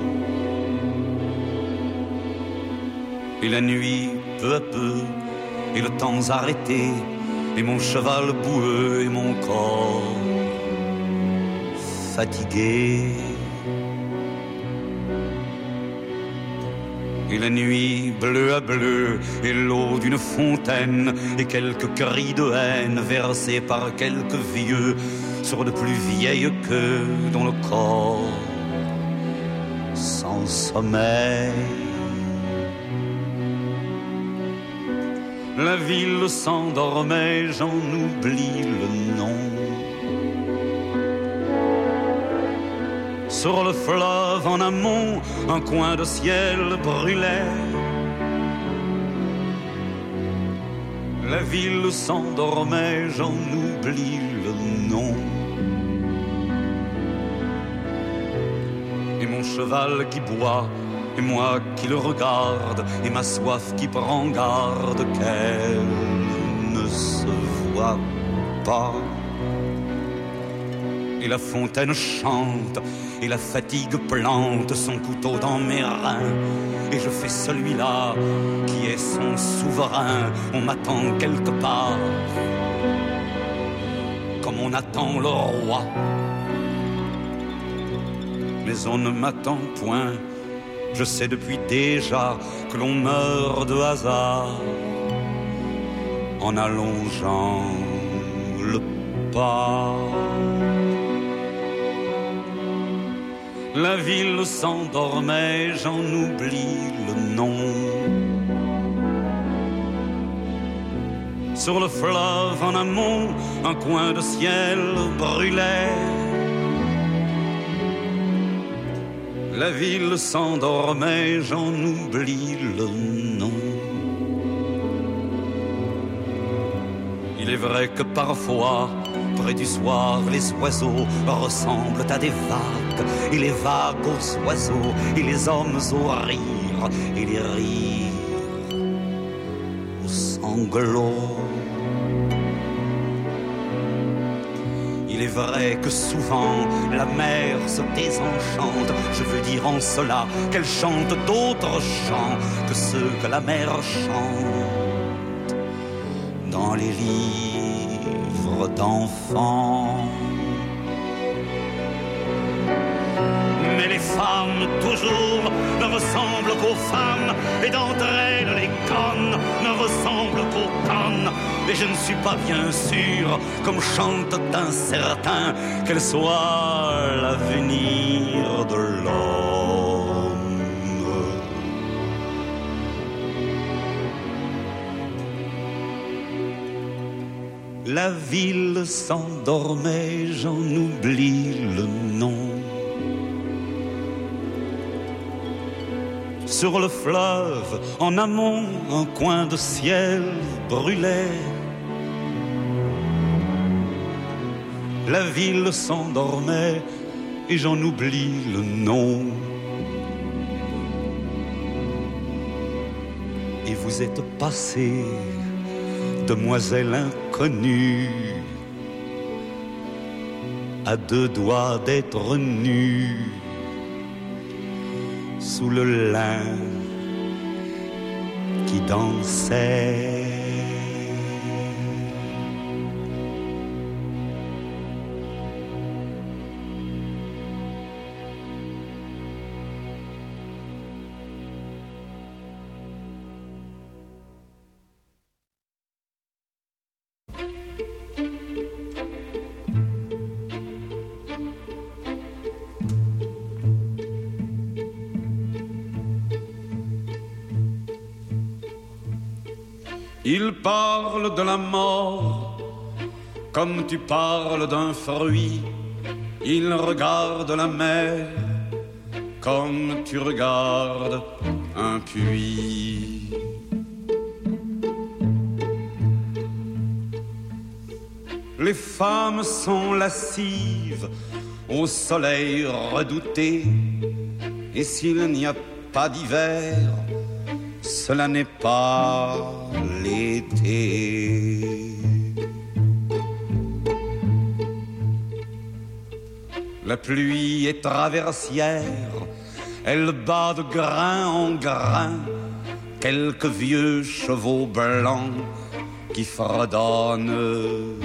Et la nuit, peu à peu, et le temps arrêté, et mon cheval boueux et mon corps fatigué. Et la nuit bleue à bleu, et l'eau d'une fontaine, et quelques cris de haine versés par quelques vieux sur de plus vieilles queues dont le corps sans sommeil. La ville s'endormait, j'en oublie le nom. Sur le fleuve en amont, un coin de ciel brûlait. La ville s'endormait, j'en oublie le nom. Et mon cheval qui boit, et moi qui le regarde, et ma soif qui prend garde qu'elle ne se voit pas. Et la fontaine chante, et la fatigue plante son couteau dans mes reins. Et je fais celui-là qui est son souverain. On m'attend quelque part, comme on attend le roi. Mais on ne m'attend point. Je sais depuis déjà que l'on meurt de hasard en allongeant le pas. La ville s'endormait, j'en oublie le nom. Sur le fleuve en amont, un coin de ciel brûlait. La ville s'endormait, j'en oublie le nom. Il est vrai que parfois, près du soir, les oiseaux ressemblent à des vagues, et les vagues aux oiseaux, et les hommes aux rires, et les rires aux sanglots. Il est vrai que souvent la mer se désenchante, je veux dire en cela qu'elle chante d'autres chants que ceux que la mer chante dans les livres d'enfants. Mais les femmes toujours ne ressemblent qu'aux femmes, et d'entre elles les connes ne ressemblent qu'aux connes. Et je ne suis pas bien sûr, comme chante un certain, qu'elle soit l'avenir de l'homme. La ville s'endormait, j'en oublie le nom. Sur le fleuve, en amont, un coin de ciel brûlait. La ville s'endormait et j'en oublie le nom. Et vous êtes passée, demoiselle inconnue, à deux doigts d'être nue, sous le lin qui dansait. Il parle de la mort comme tu parles d'un fruit. Il regarde la mer comme tu regardes un puits. Les femmes sont lascives au soleil redouté, et s'il n'y a pas d'hiver, cela n'est pas l'été. La pluie est traversière, elle bat de grain en grain quelques vieux chevaux blancs qui fredonnent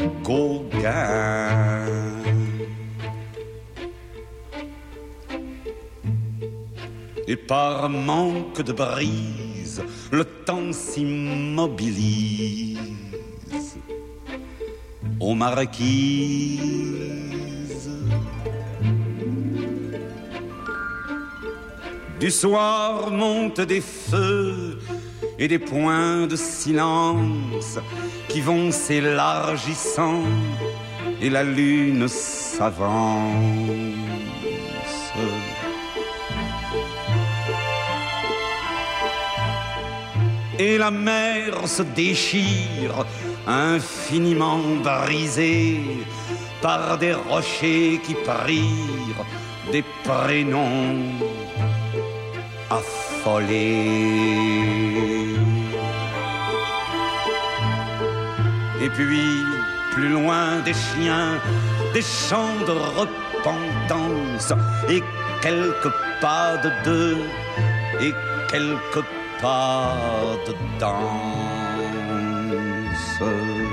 Gauguin. Et par manque de brise, le temps s'immobilise aux marquises. Du soir montent des feux et des points de silence qui vont s'élargissant et la lune s'avance. Et la mer se déchire, infiniment brisée par des rochers qui prirent des prénoms affolés. Et puis, plus loin des chiens, des chants de repentance, et quelques pas de deux, et quelques pas de danse.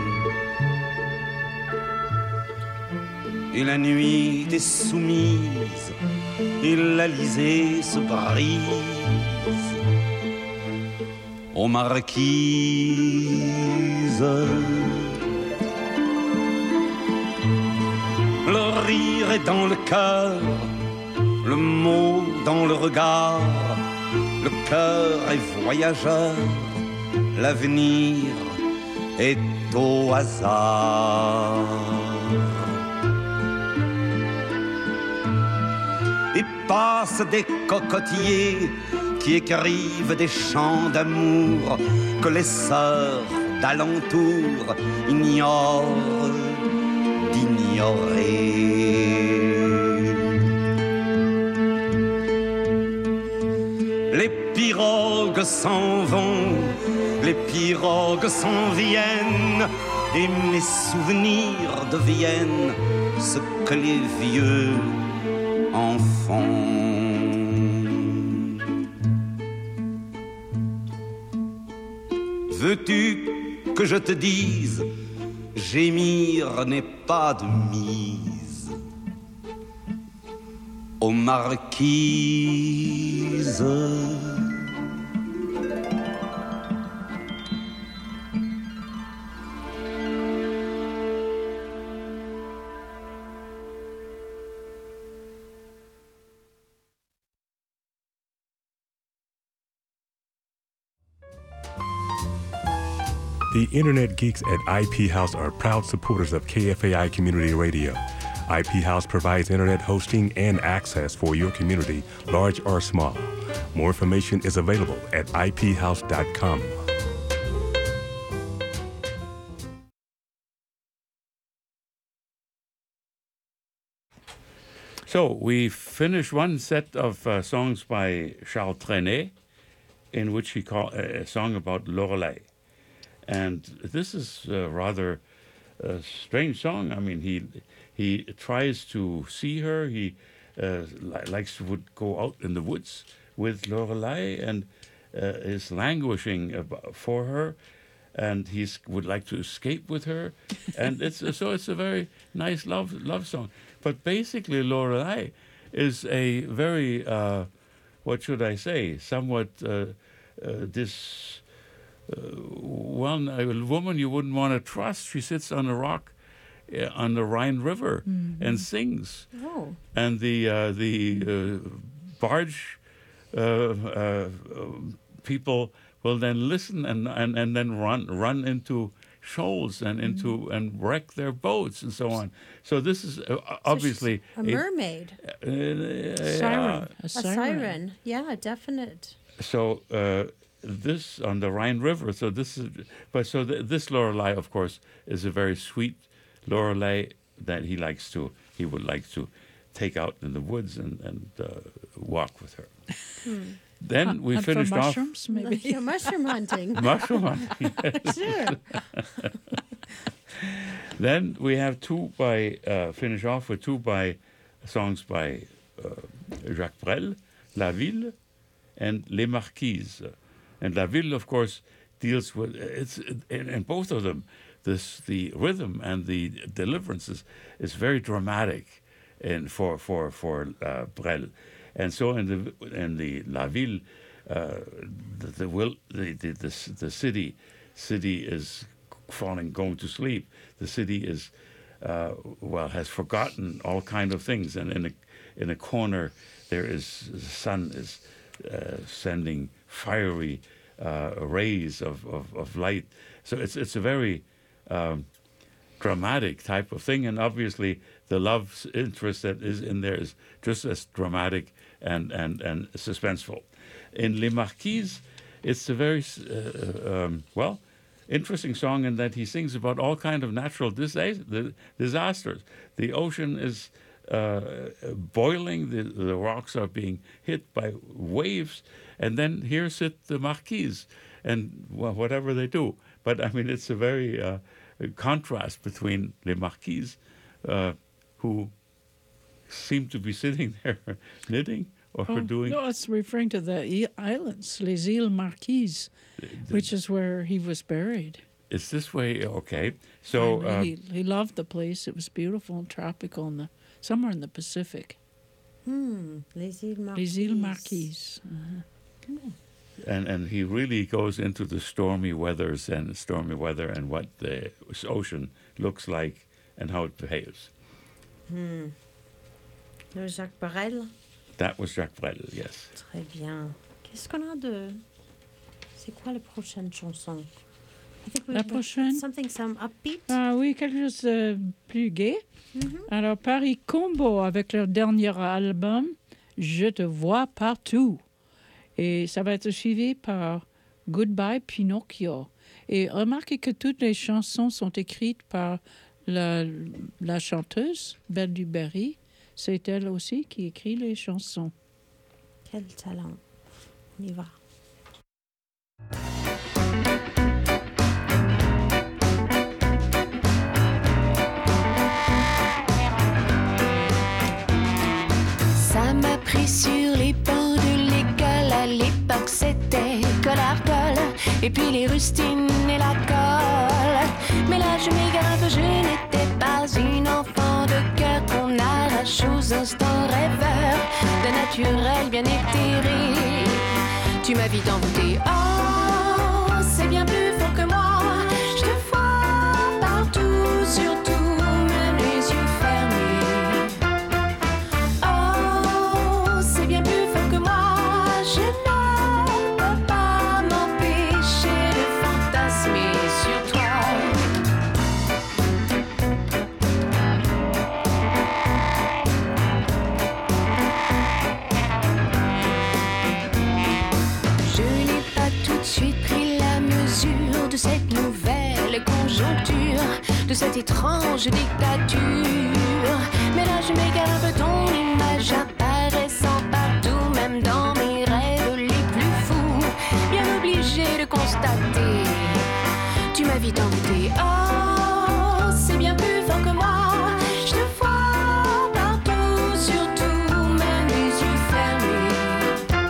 Et la nuit est soumise, et l'Alizé se brise aux marquises. Le rire est dans le cœur, le mot dans le regard. Le cœur est voyageur, l'avenir est au hasard. Et passent des cocotiers qui écrivent des chants d'amour que les sœurs d'alentour ignorent d'ignorer. Les pirogues s'en vont, les pirogues s'en viennent, et mes souvenirs deviennent ce que les vieux en font. Veux-tu que je te dise, gémir n'est pas de mise aux marquises. The Internet Geeks at I P House are proud supporters of K F A I Community Radio. I P House provides internet hosting and access for your community, large or small. More information is available at I P house dot com. So we finished one set of uh, songs by Charles Trenet, in which he called uh, a song about Lorelei. And this is a rather a strange song. I mean, he he tries to see her. He uh, li- likes to would go out in the woods with Lorelei and uh, is languishing about, for her, and he would like to escape with her. And it's so it's a very nice love love song. But basically, Lorelei is a very uh, what should I say? Somewhat uh, uh, this. Uh, one a woman you wouldn't want to trust. She sits on a rock uh, on the Rhine River mm-hmm. and sings. Oh. And the uh, the uh, barge uh, uh, people will then listen and, and, and then run run into shoals and into mm-hmm. and wreck their boats and so on. So this is uh, obviously so a mermaid, a, uh, siren. a siren, a siren. Yeah, definite. So. Uh, This on the Rhine River, so this is, but so th- this Lorelei, of course, is a very sweet Lorelei that he likes to, he would like to take out in the woods and and uh, walk with her. Hmm. Then H- we hunt finished for off mushrooms, maybe yeah, mushroom hunting. mushroom hunting. Sure. Then we have two by uh, finish off with two by songs by uh, Jacques Brel, La Ville, and Les Marquises. And La Ville, of course, deals with it's in, in both of them. This the rhythm and the deliverance is, is very dramatic, and for for for uh, Brel, And so in the in the La Ville, uh, the the, will, the, the the the city city is falling, going to sleep. The city is uh, well has forgotten all kind of things, and in a in a corner there is the sun is uh, sending fiery uh, rays of, of, of light. So it's it's a very um, dramatic type of thing, and obviously the love interest that is in there is just as dramatic and and, and suspenseful. In Les Marquises, it's a very uh, um, well interesting song in that he sings about all kind of natural dis- disasters. The ocean is uh, boiling, the, the rocks are being hit by waves, and then here sit the Marquises and well, whatever they do. But I mean, it's a very uh, contrast between Les Marquises, uh, who seem to be sitting there knitting or oh, doing... No, it's referring to the e- islands, Les Îles Marquises, which is where he was buried. It's this way, okay. So And uh, he, he loved the place. It was beautiful and tropical, in the, somewhere in the Pacific. Hmm, Les Îles Marquises. Les Îles Marquises. Uh-huh. Hmm. and and he really goes into the stormy weathers and stormy weather and what the ocean looks like and how it behaves. Hmm. Le Jacques Brel. That was Jacques Brel, yes. Très bien. Qu'est-ce qu'on a de... C'est quoi la prochaine chanson? I think we La prochaine? Something, some upbeat. Ah oui, quelque chose de plus gai. Mhm. Alors, Paris Combo, avec leur dernier album, Je te vois partout. Et ça va être suivi par Goodbye Pinocchio. Et remarquez que toutes les chansons sont écrites par la, la chanteuse, Belle du Berry. C'est elle aussi qui écrit les chansons. Quel talent. On y va. Ça m'a pris sur les bancs de l'école. À l'époque, c'était Collartol. Et puis les rustines et la colle. Mais là, je m'égare un peu, je n'étais pas une enfant de cœur qu'on arrache aux instants rêveurs de naturel bien éthéré. Tu m'as vite envoûté. Oh, c'est bien plus fort que moi. Je te vois partout, surtout, même les yeux fermés. Oh, c'est bien plus fort que moi. Je ne peux pas m'empêcher de fantasmer sur toi. Je n'ai pas tout de suite pris la mesure de cette nouvelle conjoncture, de cette étrange dictature. Mais là je m'égare un peu, ton image apparaissant partout, même dans mes rêves les plus fous. Bien obligé de constater, tu m'as vite envoûté. Oh, c'est bien plus fort que moi. Je te vois partout, surtout, même les yeux fermés.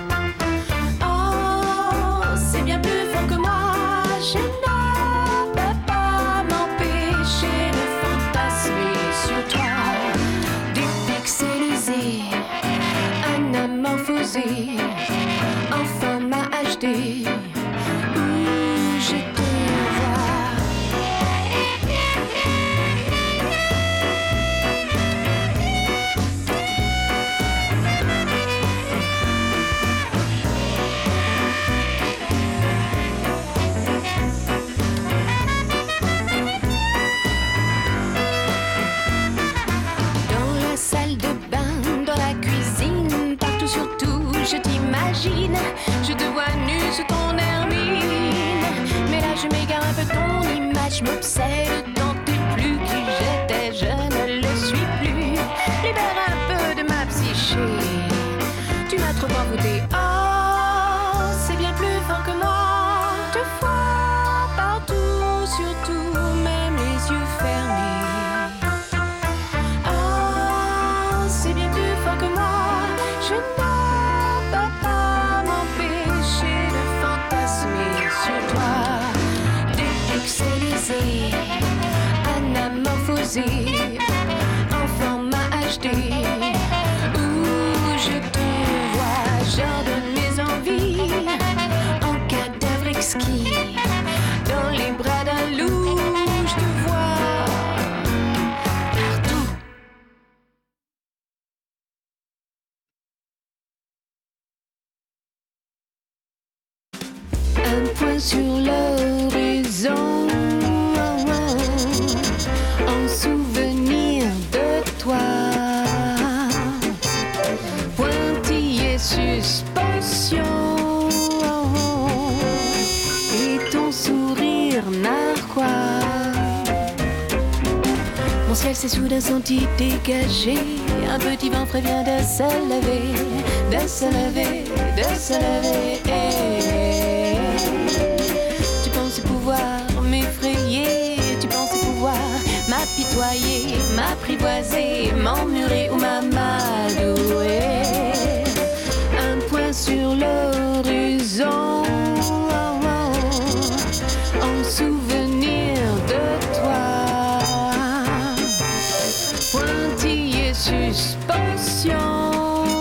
Oh, c'est bien plus fort que moi. Je ne peux pas m'empêcher de fantasmer sur toi. Dépixelisé, anamorphosé, en format H D, où je te vois. Dans la salle de bain, dans la cuisine, partout surtout, je t'imagine. Je te vois nu sous ton hermine. Mais là je m'égare un peu, ton image m'obsède. Tant t'es plus qui j'étais, je ne le suis plus. Libère un peu de ma psyché. Tu m'as trop envoûté. Oh, c'est bien plus fort que moi. Te vois partout, surtout, même les yeux fermés. Oh, c'est bien plus fort que moi. Je ne peux pas m'empêcher de fantasmer sur toi. Dépixelisé, anamorphosé, en format H D, où je te un point sur l'horizon, en souvenir de toi. Pointillé suspension et ton sourire narquois. Mon ciel s'est soudain senti dégagé. Un petit vent frais vient de se lever, de se lever, de se lever. Tu pensais pouvoir m'effrayer, tu pensais pouvoir m'apitoyer, m'apprivoiser, m'emmurer ou m'amadouer. Un point sur l'horizon, en souvenir de toi. Pointillé suspension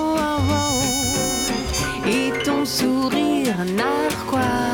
et ton sourire narquois.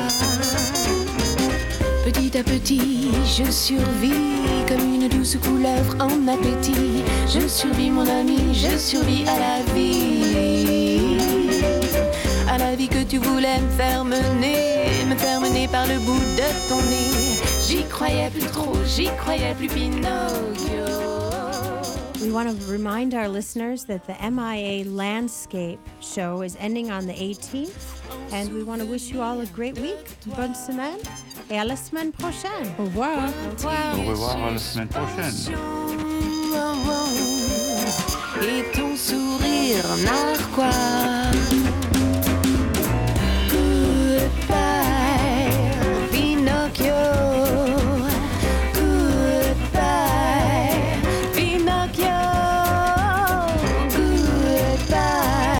Petit à petit, je survis comme une douce couleuvre en appétit. Je survis mon ami, je survis à la vie. À la vie que tu voulais me faire mener, me faire mener par le bout de ton nez. J'y croyais plus trop, j'y croyais plus Pinocchio. We want to remind our listeners that the M I A Landscape show is ending on the eighteenth, and we want to wish you all a great week. Bonne semaine, et à la semaine prochaine. Au revoir. Au revoir. Au revoir à la semaine prochaine. Et ton sourire narquois.